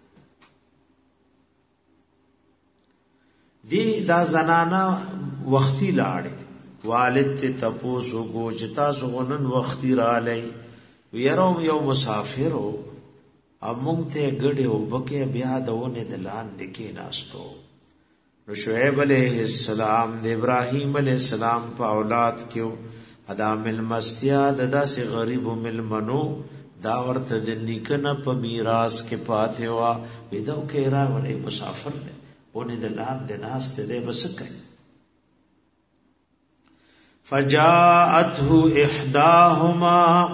دی دا زنانا وختي لاړې والد ته تپوسو گوجتا سغنن وختي را لې ويرو یو مسافرو امونږ ته ګډه وبکه بیا دونه د لاندې کې ناستو نو شعیب علیہ السلام د ابراهیم علیہ السلام په اولاد کې ادا مل مستیا داسې غریب مل منو دا ورته د نیکنه په میراث کې پاتې وا وېدو کې را ولې مسافر دی ونه د لاندې ناست دی بس کوي فجاءته احداهما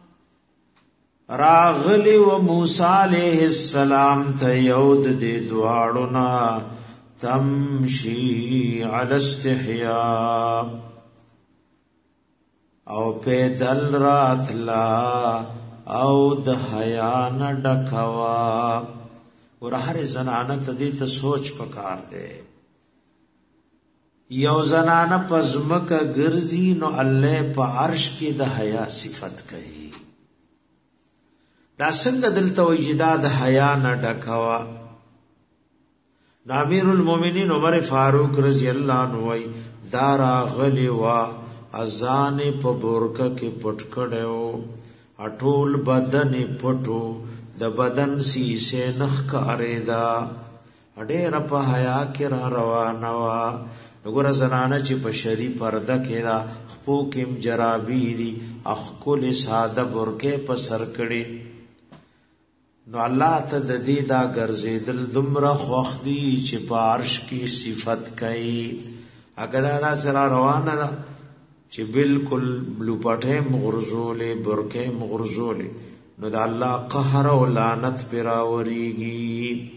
راغلی و موسی علیہ السلام ته یود دی دواړو تمشي علی استحیاء او پیدل راتلا او د حیا نه ډکوا ور هر زنانه ته دې ته سوچ پکار دی یو زنانه پزمک ګرځي نو الله په عرش کې د حیا صفت کوي دا څنګه دلته وجداد حیا نه ډکوا امیر المؤمنین عمر فاروق رضی الله عنه وای دارا غلی وا اذان په بورکه کې پټ کړو اټول بدن پټو د بدن سیسه نخ کاریدا اډېر په حیا کې را روانه وا وګوره زنانه چې په شری پرده کې دا خپو کېم جرابی دي اخکل ساده بورکه په سر کړي نو الله ته د دې دا ګرځیدل دمره خوخدي چې په عرش کې صفت کوي اگر دا سره روانه ده چې بالکل لوپټه مغرزولې برکه مغرزولې نو د الله قهر او لعنت پر راوريږي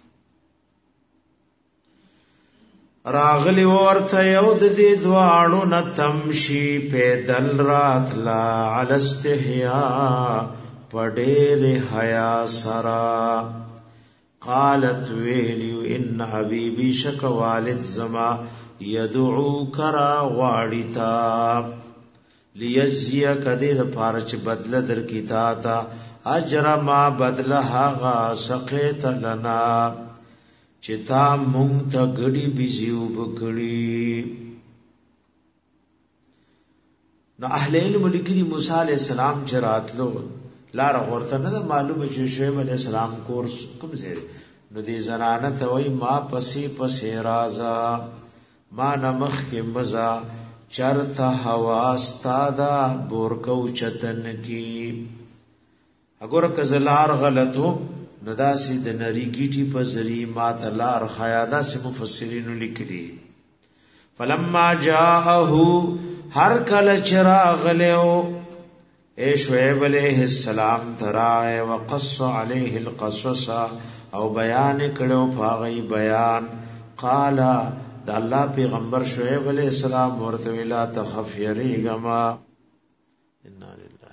راغلی ورته یو د دې دواړو نه تمشي پیدل راتلا علی استحیاء پډېر حیا سرا قالت ویلیو ان حبیبی شک والد زما یدعو کرا غاړیتا لیجزیا کدی د پارچ بدل در کیتا تا اجر ما بدلها غا سقیت لنا چتا مونږ ته غړي بيزيو بکړي نو اهل علم لیکلي موسی عليه السلام چراتلو لار ورته نه معلومه چې شعیب علیہ السلام کورس کوم ځای نو دې زنانه ته وای ما پسې رازا ما نمخ کې مزا چرته هوا استادا بورکو چتن کی اگر کزلار غلطو نداسی د نری گیټي په ذری ما تلار خیادا سے مفسرین لیکلي فلما جاءه هر کله چراغ له اے شعیب علیہ السلام ترائے وقص علیہ القصص او بیان کړو پاغي بیان. قال د الله پیغمبر شعیب علیہ السلام ورته ویلا تخف یریګما. ان لله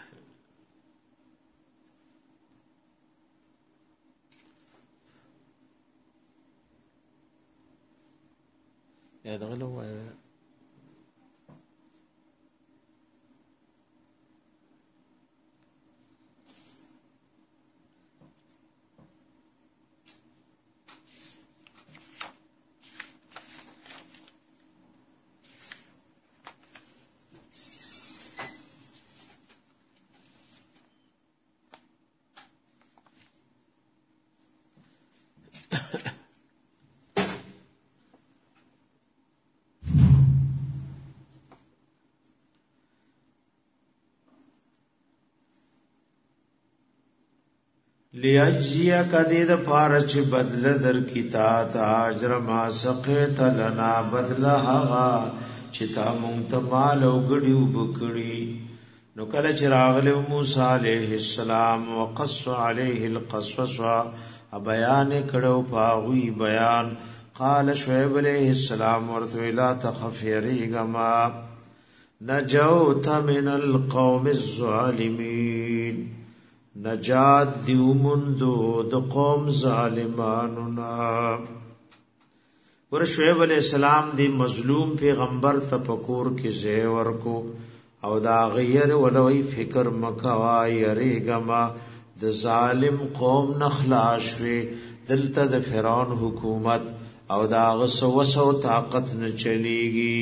یا دغلو لیجزیا کدید پارچ بدل در کتا تا اجر ما سقیت لنا بدل هغا چتا منتمال او گڑیو بکڑی. نو کل چراغل موسی علیہ السلام وقص علیہ القصص بیان کڑو پاغوی بیان. قال شعیب علیہ السلام ورثو لا تخف یریگما نجوت من القوم الظالمین. نجات دیو مندو د قوم ظالمانونا. ور شعیب علیہ السلام دی مظلوم پیغمبر تپکور کی زیور کو او دا غیر ولوی فکر مکوا یریگما د ظالم قوم نخلاش وی دلته د فرعون حکومت او دا غسو طاقت نه چلیږي.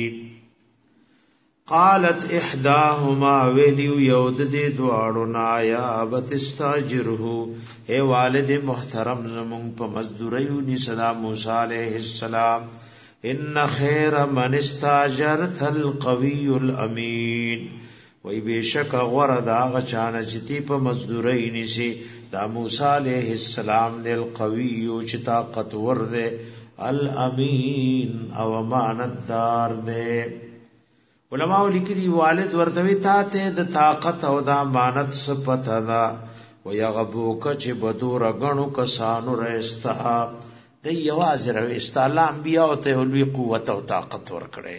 قالت احداهما ویلیو یود دی دوارو نایا بتستاجره اے والد محترم زمون په مزدوریو نی صدا موسی علیہ السلام. ان خیر من استاجرت القوی الامین. وی بیشک غردا غچانه چتی په مزدوری نسی دا موسی علیہ السلام دل قوی چې طاقت ور دے الامین او امانت دار دے. علماء لیکلی والد ورتوی تا ته د طاقت او د امانت صفته دا و یغبوک چې بدور غنو کسانو رستا د یواز رويست الله انبیاء ته لوی قوت او طاقت ورکړي.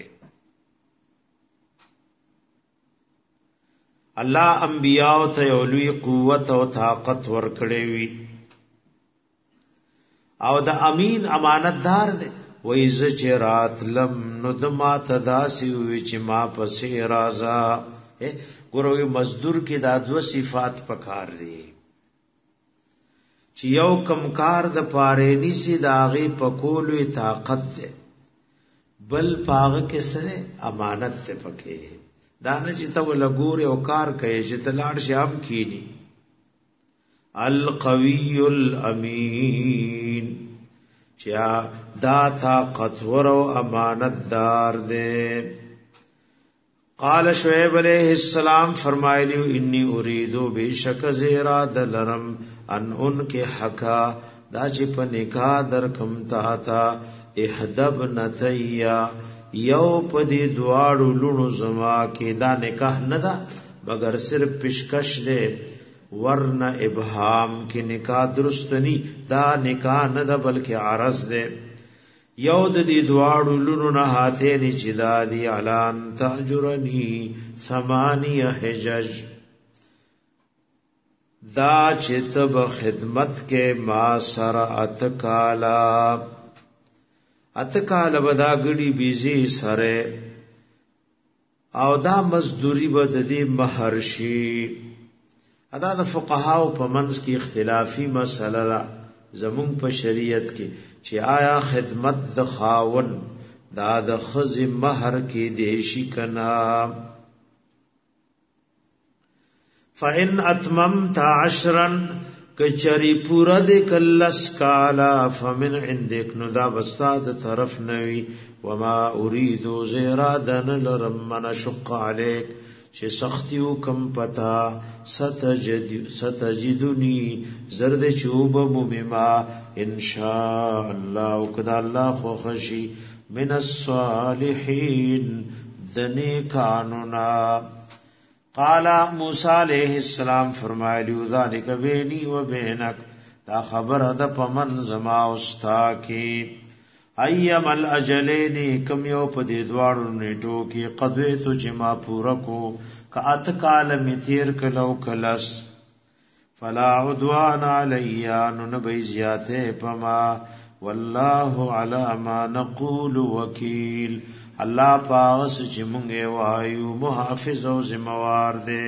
الله انبیاء ته لوی قوت او طاقت ورکړي وی او د امین امانتدار دی. ویز چرات لم ندما تداسی وی چې ما پسې رازا. ګوروي مزدور کې دا دو صفات پکار دي چې یو کمکار د پاره نسی داغي پکولو طاقت ده بل پاغه کې سره امانت ته پکې دا نه چې ته ولګور او کار کوي چې تلاړ شام کینی. القوی الامین چیا دا طاقت ورو امانت دار دے. قال شعیب علیہ السلام فرمائلیو انی اریدو بیشک زیرا دلرم ان کے حقا دا چی پا نکاح در کم تاتا احدب نتیا یو پا دی دوارو لونو زما کی دا نکاح ندا مگر صرف پیشکش دے ورن ابهام کی نکاح درستنی دا نکاح ندا بلکہ عرض دے. یو د دې دواړو لونو نه هاتین چې دا دی اعلان تاجرنی ثمانیه حجج دا چې تب خدمت کې ما سره اتکالا بدا غړي بيزي سره او دا مزدوری به د دې مہرشي. ادا د فقهاو په منځ کې اختلافي مسله ده زمون په شریعت کې چې آیا خدمت د خاون دا د خز مہر کې دیشی کنا. فإن اتممت 10 کچری پورا د کلس کالا فمن عندك نو دا بستاد طرف نوی وما اريد زرادن لرمن شق عليك چې سختیو کم پتا ستجدنی زرد چوب مما ان شاء الله وکدا الله خو خشی من الصالحین دنی قانونا. قال موسی علیہ السلام فرمایلیو ذالک بینی و بینک دا خبر ده پمن زما استا کی ایم الاجلین کم یو په دې دواړو نیټو کې قضیت چې ما پورا کو کات کال می تیر کلو کلس فلا عدوان علی ان بیزیاته پما والله علی ما نقول وکیل الله پاس چې مونږه وایو محافظ او ذمہوار دی.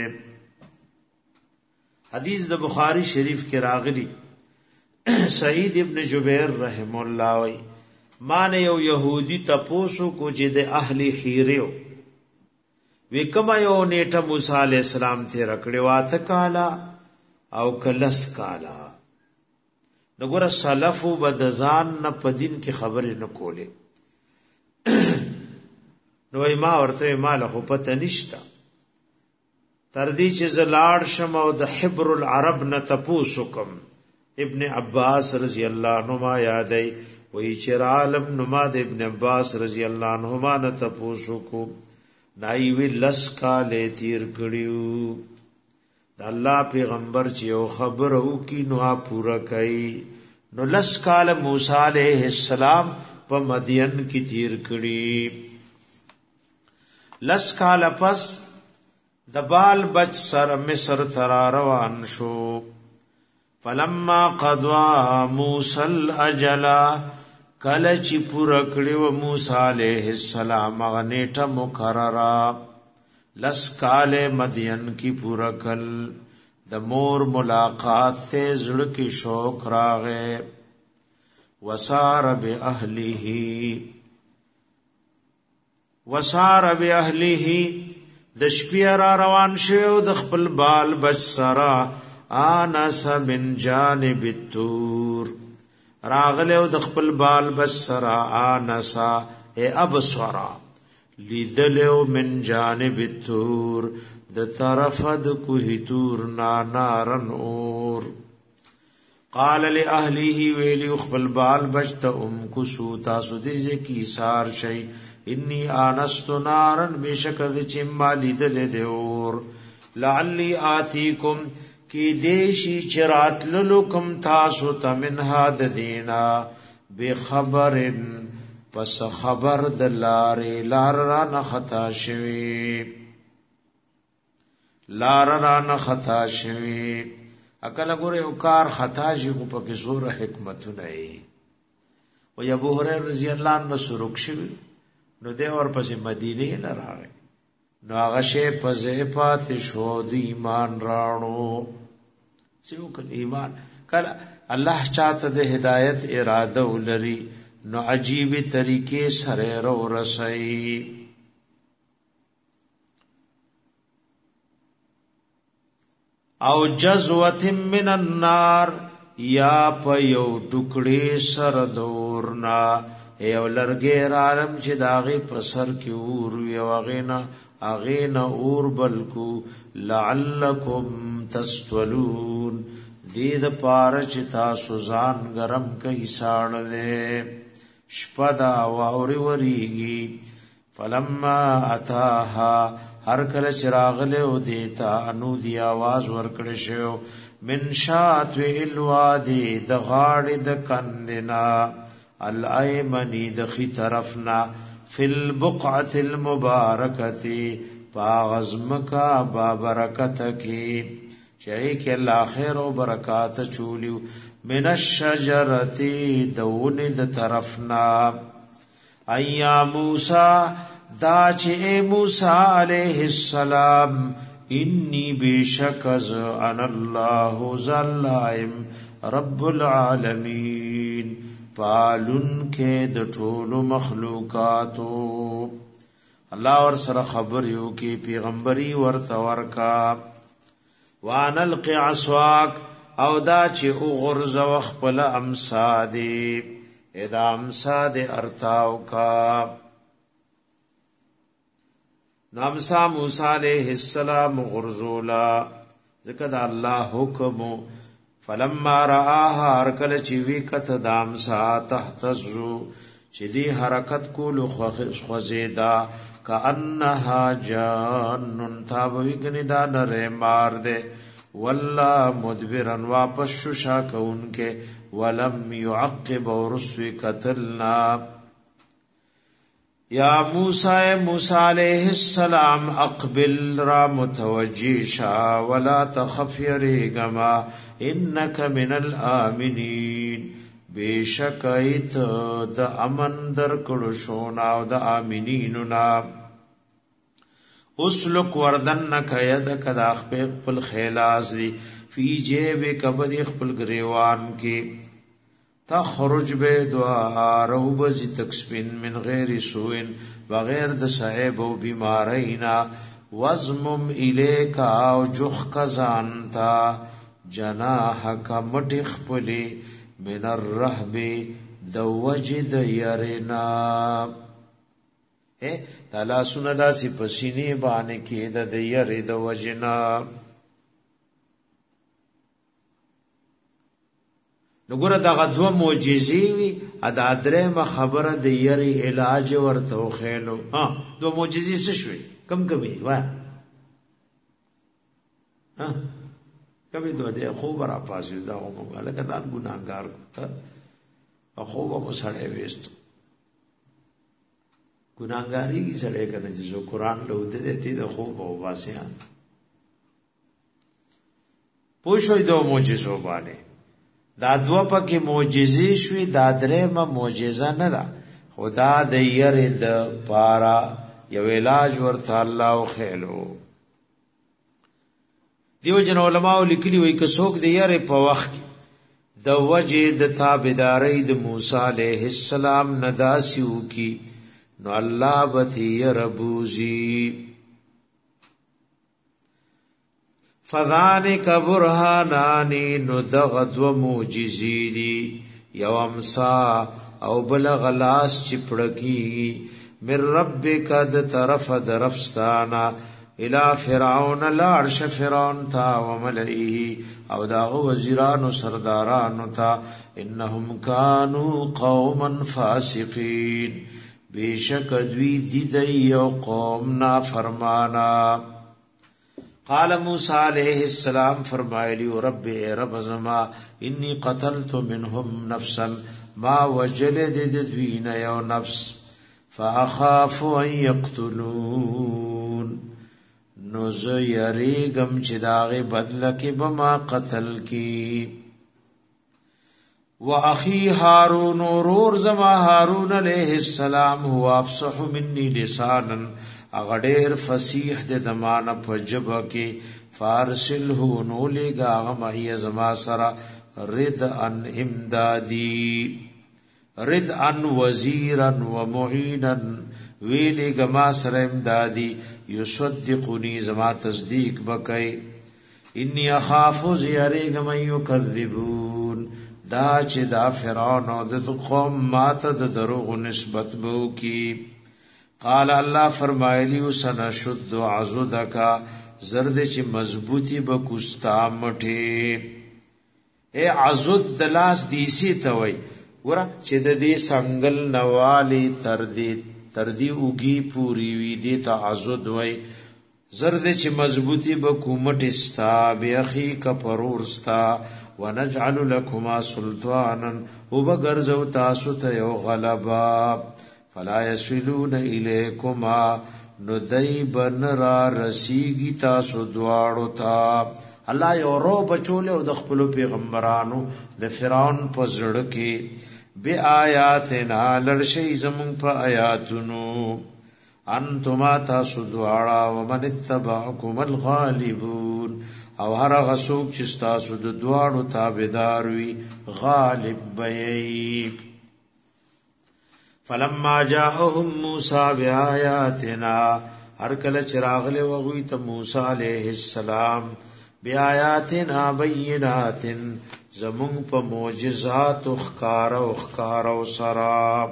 حدیث د بخاری شریف کې راغلی سعید ابن جبیر رحم الله وی مان یو يهودي تپوسو کو چې د اهلی حیرو وی کما یو نیټه موسی علی السلام ته رکړی واته کالا او کلس کالا نګور سلفو بدزان نه پدین کې خبرې نه کولې نو ما ورته مال خو پته نشتا تر دې چې زلاړ شم او د حبر العرب نه تپوسو کوم ابن عباس رضی اللہ عنہما یادی وی چر عالم نماد ابن عباس رضی اللہ عنہما نه تپوسو کو نایوی لس کالے تیر کړیو د الله پیغمبر چې یو خبر او کی نو پورا کړي نو لس کال موسی علیہ السلام په مدین کې تیر کړي لس کال پس د بال بچ سر مصر تر روان شو فلما قضا موسی الاجل کله چې پورا کړو موسی علیہ السلام غنیټه مقرره لس کال مدین کی پورا کل د مور ملاقات ته زړه کې شوق راغې وسار باهله د شپې را روان شو د خپل بال بچ سره آنس من جانب التور راغله د خپل بال بچ سره آنسا ای ابصرا لیدلو من جانب التور د طرف د کوه تور نارن اور قال لاهله ویلی خپل بال بچت کو سو تاسو دې کی سار شي انی آنست نارن بشکد چما لیدل دی اور لعلی آتیکم کی دیشی چرات للکم تاسو تمنها د دینا بخبرن پس خبر د لار را نه خطا شوی اکل ګوره او کار خطا شي کو پکې زور حکمت نه ای و ابو هريره رضی الله عنه سرک شو نو د اور پسې مدینه نه راغی نو هغه شی په ځای پاتې شو د ایمان راړو سیو کله ایمان کله الله چاته د هدایت اراده ولري نو عجیب طریقې سره رو رسي او جزوه من النار یا په یو ټوکړې سر دورنا یو لرګې رالم چې داغه په سر کې اور یو اغینا اور بلکو لعلکم تستولون دې د پاره چې تاسو ځان ګرم کوي ساړلې شپدا واوري وریږي فلما اتاها هر کله چراغله او دیتا انو دی आवाज ورکړ شو من شات الوادي د غاړې د کندنا الایمنی د خي طرفنا فل بقعه المبارکه باغزمکا بابرکت کی چای کې الله خیر او برکات چولیو من الشجرتی دون د طرفنا ایا موسی دا چې موسی علیہ السلام انی بشکز ان الله ظلائم رب العالمین پالن کې د ټولو مخلوقاتو الله ور سره خبر یو کې پیغمبري ورته ورکا وان القي عصاك او دا چې او غرز وخپل امصادي اذا امصاد ارتاو کا نامسا موسی علیہ السلام غرزولا ذکر الله حکم فلما رآها ارکل چی وی کت دامسا تحتزو چی دی حرکت کولو خوزیدا کانها جانن تابوی گنی دا نرے مار دے والله مدبرن واپس شو شاکون کے ولم يعقب ورسوی قتلنا یا موسی علیہ السلام اقبل را متوجی شا ولا تخف یریگما انک من الامنین بیشک ایت د امن در کړو شونا او د امنیننا اسلک وردن کید کدا خپل خیلاز دی فی جیب کبد خپل گریوان کی تخرج بدوار او بزی تکسبین من غیر سوین بغیر د صعب او بیمارینا وزمم الیکا او جخ کزانتا جناحک مټ خپلی من الرهب د وجد يرنا تالا سندا سی پسینی باندې کې د ير د وجنا نګور دغه دو معجزې وی ادا درېمه خبره د ير علاج ورته خېلو دو معجزې څه شوي کم کمی وا کبھی دو دے خوب را پاسی دا غمو لکه دان ګناګار خوب مو سړی وېست ګناګاری کی سړی کنه چې قرآن له دې ته د خوب او واسیان پوښوي دو معجزو باندې دا دو پکې معجزې شوي دا درېمه معجزه نه ده خدا د ير د پارا یو علاج ورته الله خېلو دیو جن علماء لیکلی وای که څوک د یاره په وخت د وجه د تابعداري د موسی عليه السلام نداسیو کی نو الله بتی ربوزی فذانک برهانان نو دغد و معجزی دی یو امسا او بلغ لاس چپړکی من ربک د طرف درفستانا الى فرعون لا عرش فرعون تا وملئه او داغو وزیران و سرداران تا انهم كانوا قوما فاسقین بیشک دوی دیدئی و قوم نافرمانا قال موسی علیہ السلام فرمایلی رب اے رب زما انی قتلت منهم نفسا ما وجلد دوین یو نفس فاخاف ان یقتلون نو زه یریګم چې داغه بدله کې بما قتل کی واخی هارون ورور زما هارون علیہ السلام هو افصح مني لسانا اغډیر فصیح د زمانه په جبه کې فارسله نو لګا غمای زما سره رد ان امدادی رد ان وزیرا ومعینا ویلی گما سره امدادی یصدقنی زما تصدیق بکای انی اخاف زیری گم یکذبون دا چې دا فرعون او د قوم ماته د دروغ نسبت بو کی قال الله فرمایلی سنشد عضدک زرد چې مضبوطی بکوستا مټه اے عضد دلاس دیسی توي ورا چې د دې سنگل نوالی تردی اوگی پوری وی دیتا عزد وی زرد چی مضبوطی بکومت استا بیخی کپرور استا ونجعل لکما سلطانا و بگرزو تاسو تیو غلبا فلا یسولون الیکما ندیبن را رسیگی تاسو دوارو تا الله یو رو بچوله او د خپل پیغمبرانو د فرعون په زړه کې بی آیاتنا لرشی زمون پا آیاتنو انتما تاسو دوارا ومن اتبعکم الغالبون او هر غسوک چستاسو دو دوارو تابداروی غالب بیئی فلما جاءهم موسیٰ بی آیاتنا هر کل چراغل وغویت موسیٰ علیہ السلام بی آیاتنا بینات زمون په معجزات اخکار او سرا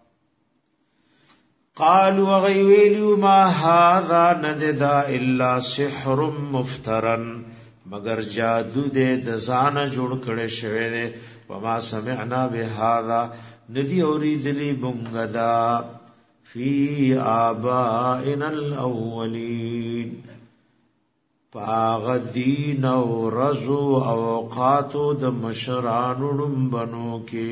قالوا غیویلو ما هذا نددا الا سحر مفترن مگر جادو دې د ځان جوړ کړي شوی دی وما سمعنا بهذا ندی اوریدلی بونګدا فی آبائنا الاولین پاغ دین او رزو او اوقاتو د مشرانو بنو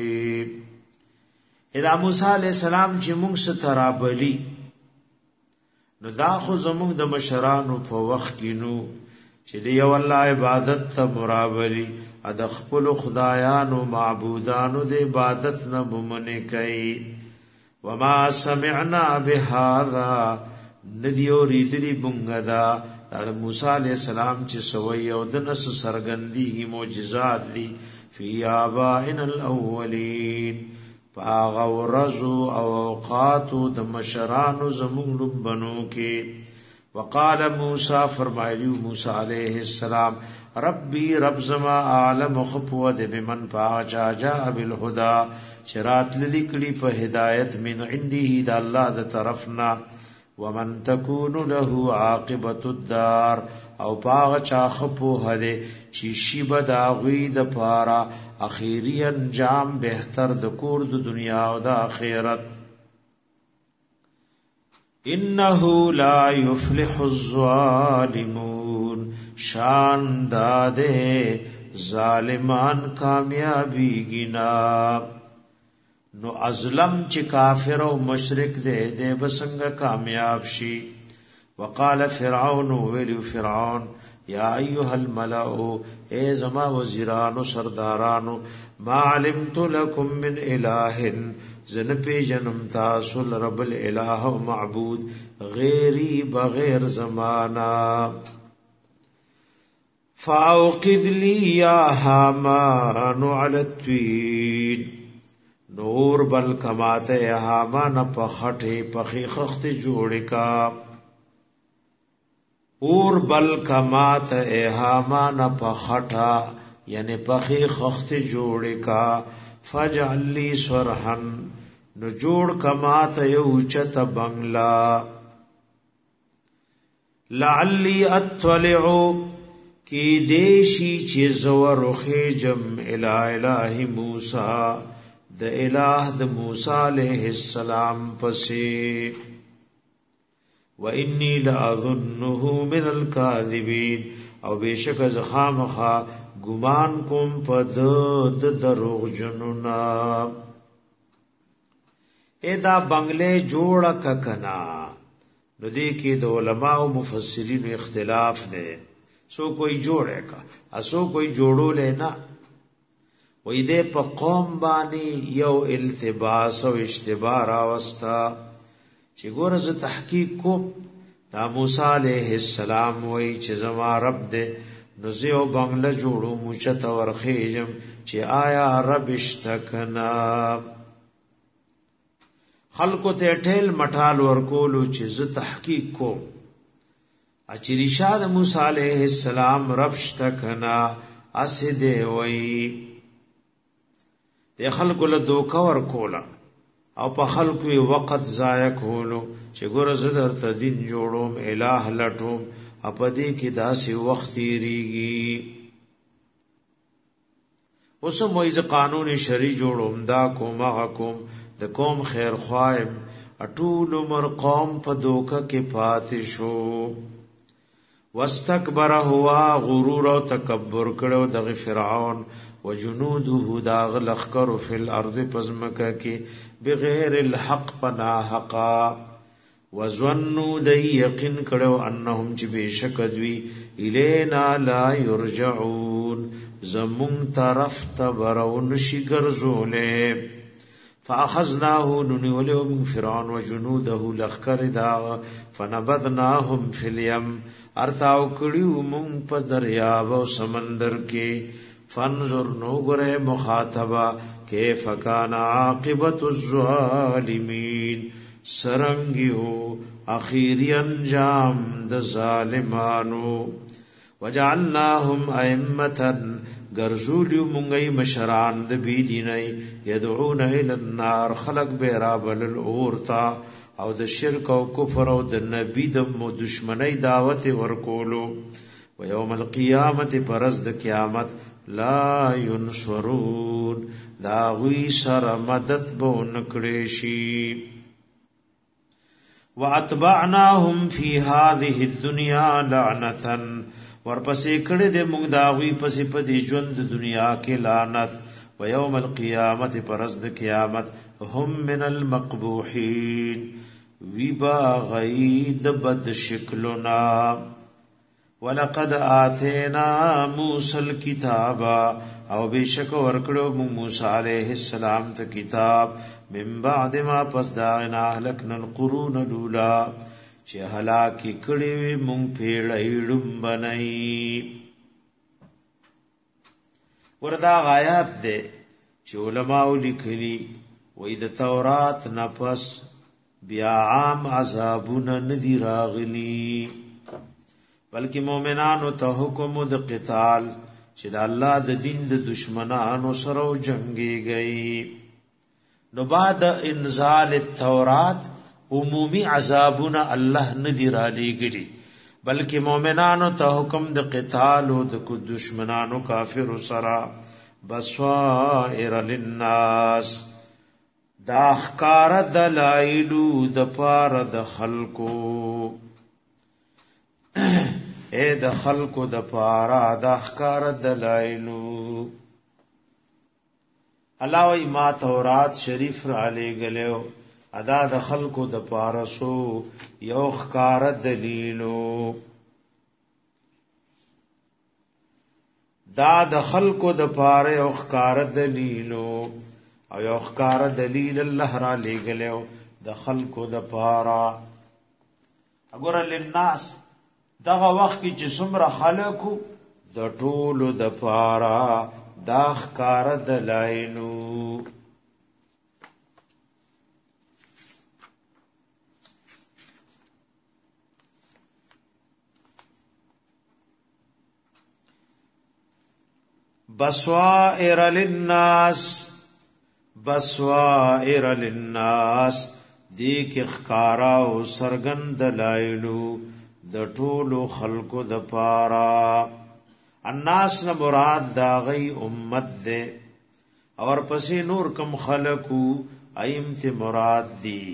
کې اذا موسی علیہ السلام چې موږ سترابلی نو دا خو زموږ د مشرانو په وخت کې نو چې دی الله عبادت ته مرابلی د خپل خدایانو معبودانو د عبادت نه بمنه کوي وما سمعنا بهذا ندیو ریدلی بنګدا موسی علیہ السلام چې سوی او د نس سرګندی معجزات دي فی آبائنا الاولین پاغ ورزو او اوقاتو د مشرانو زمون بنو کې وقال موسی فرمایلی موسی علیہ السلام ربی رب زما عالم خپوت بمن پاجا جاء بالهدى شرات للیکلی په هدایت من عنده د الله د طرفنا ومن تكون له عاقبه الدار او باغ چا خپو هده چی شی بدا غوی د پارا اخیری انجام بهتر د کور د دنیا او د آخرت انه لا يفلح الظالمون شان داده ظالمان کامیابی گنا نو ازلم چې کافر او مشرک دے بسنګ کامیاب شي وقال فرعون ویلو فرعون یا ایها الملأ اے زما وزیرانو سردارانو ما علمت لكم من اله زن پی جنم تاسو رب الاله و معبود غیری بغیر زمانہ فاوقد لی یا حامان علی التوین نور بل کماته حامان پخټه پخی خخت جوړ کا اور بل کماته حامان پخټا یعنی پخی خخت جوړ کا فجعل لی سرحن نو جوړ کماته یو چت بنگلا لعلی اطلع کی دیشی چی زور خیجم الہ موسی د الہ د موسی علیہ السلام پسې و انی لاظنه من الکاذبین او بشک زخامخه ګمان کوم په د دروغ جنونا ادا بنگلے جوړ ککنا نو دې کې د علماء او مفسرین اختلاف دی سو کوئی جوړه کا اسو کوئی جوړو لینا وې دې په قوم باندې یو التباس او اشتباه راوستا چې ګورز تحقیق کو دا موسی علیہ السلام وې چې زما رب دې نو زیو بنگله جوړو موچت ورخېجم چې آیا رب اشتکنا خلقو ته ټیل مټال ورکولو چې ز تحقیق کو اچ رشاد موسی علیہ السلام رب اشتکنا اسد وې د خلکو له دوکا ور کولا او په خلکو وخت ضایع کولو چې ګور زدر ته دین جوړوم الہ لټوم اپدې کې داسې وخت ریږي اوس مویز قانون شری جوړوم دا کوم حکم د قوم خیر خوایم اټول عمر قوم په دوکا کې پاتې شو واستكبر هوا غرور او تکبر کړو د فرعون وجنوده داغ لخر فی الارض پزمکا کی بغیر الحق پنا حقا وظنوا دی یقین کړو انهم چې بشک دوی الینا لا یرجعون زمون طرف تبرون شګرزوله فاخذناه ننولهم فرعون وجنوده لخر دا فنبذناهم فی الیم ارتاو کړیو مون په دریاب او سمندر کې فانظر نو گره مخاطبہ کیف کان عاقبت الظالمین سرنگیو اخیری انجام د ظالمانو وجعلناهم ائمه غرزولیو مونږی مشران د بی دیني يدعون الى النار خلق بیرابل الاورتا او د شرک او کفر او د نبی د دشمنی دعوت ورکولو و یوم القیامت پرز د قیامت لا ينصرون دا غوی سره مدد به نکړي شي واتبعناهم فی هذه الدنيا لعنتا ورپسې کړه دې موږ داوی پسې په دې ژوند د دنیا کې لعنت و یوم القیامت پرز د قیامت هم من المقبوحین وی با غید بد شکلنا ولقد آتینا موسی الكتاب او بشک ورکړو موسی علیہ السلام ته کتاب من بعد ما پس دا اهلکنا القرون الاولى چې هلاکی کړي وي مونږ پیړۍ ډومبنۍ وردا آیات ده چې علماء لیکلي وې د تورات نفس بیا عام عذابونه ندي راغلي بلکې مؤمنانو ته حکم د قتال چې د الله د دین د دشمنانو سره جنگيږي نو بعد انزال التورات عمومی عذابونه الله ندی را لېږي بلکې مؤمنانو ته حکم د قتال او د دشمنانو کافر سره بصائر للناس دا احکار دلائل د پار د خلقو اے د خلقو د پارا د احکار دلائل الله وی ما تورات شریف را لېږلو ادا د خلقو د پارسو یو خکار دلیلو دا د خلقو د پاره یو خکار دلیلو او یو خکار دلیل الله را لېږلو د خلقو د پارا وګوره للناس دغه وخت کې چې څومره خلقو د ټولو د پارا دا خکار دلایلو بصائر للناس دیک اخکارا او سرګن دلایلو د ټولو خلقو د پارا الناس نه مراد دا غي امت ده اور پسې نور کم خلقو ایم ته مراد دی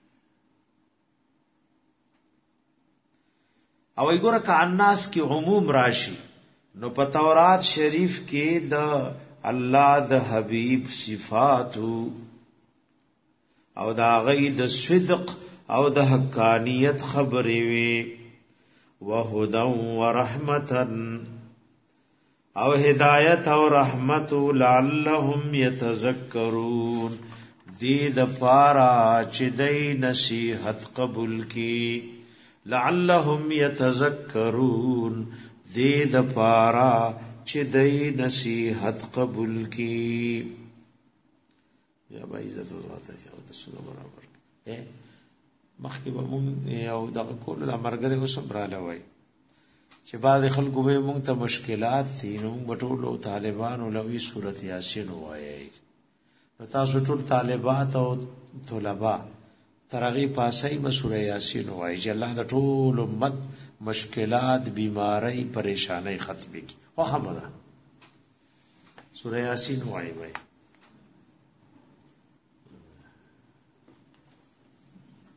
او وګوره ک الناس کی عموم راشي نو په تورات شریف کې د الله د حبیب صفاتو او دا غي د صدق او د حقانیت خبرې وي وهدى ورحمتا او هدایت او رحمت لعلهم يتذكرون دې د پارا چې دې نصیحت قبول کی لعلهم يتذكرون دې د پارا چې دې نصیحت قبول کی یا با عزت وته او د سلو برابر مخکې به مونږ یو دغه کول د مرګره اوسم را لوي چې بعد خلکو به مونږ ته مشکلات دي نو بټولو طالبانو لوي سورۃ یاسین وایي نو تاسو ټول طالبات او طلبه ترغی پاسای به سورۃ یاسین وایي چې الله د ټول امت مشکلات بیماری پریشانی ختم کړي خو همدا سورۃ یاسین وایي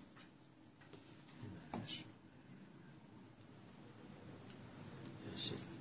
Sí.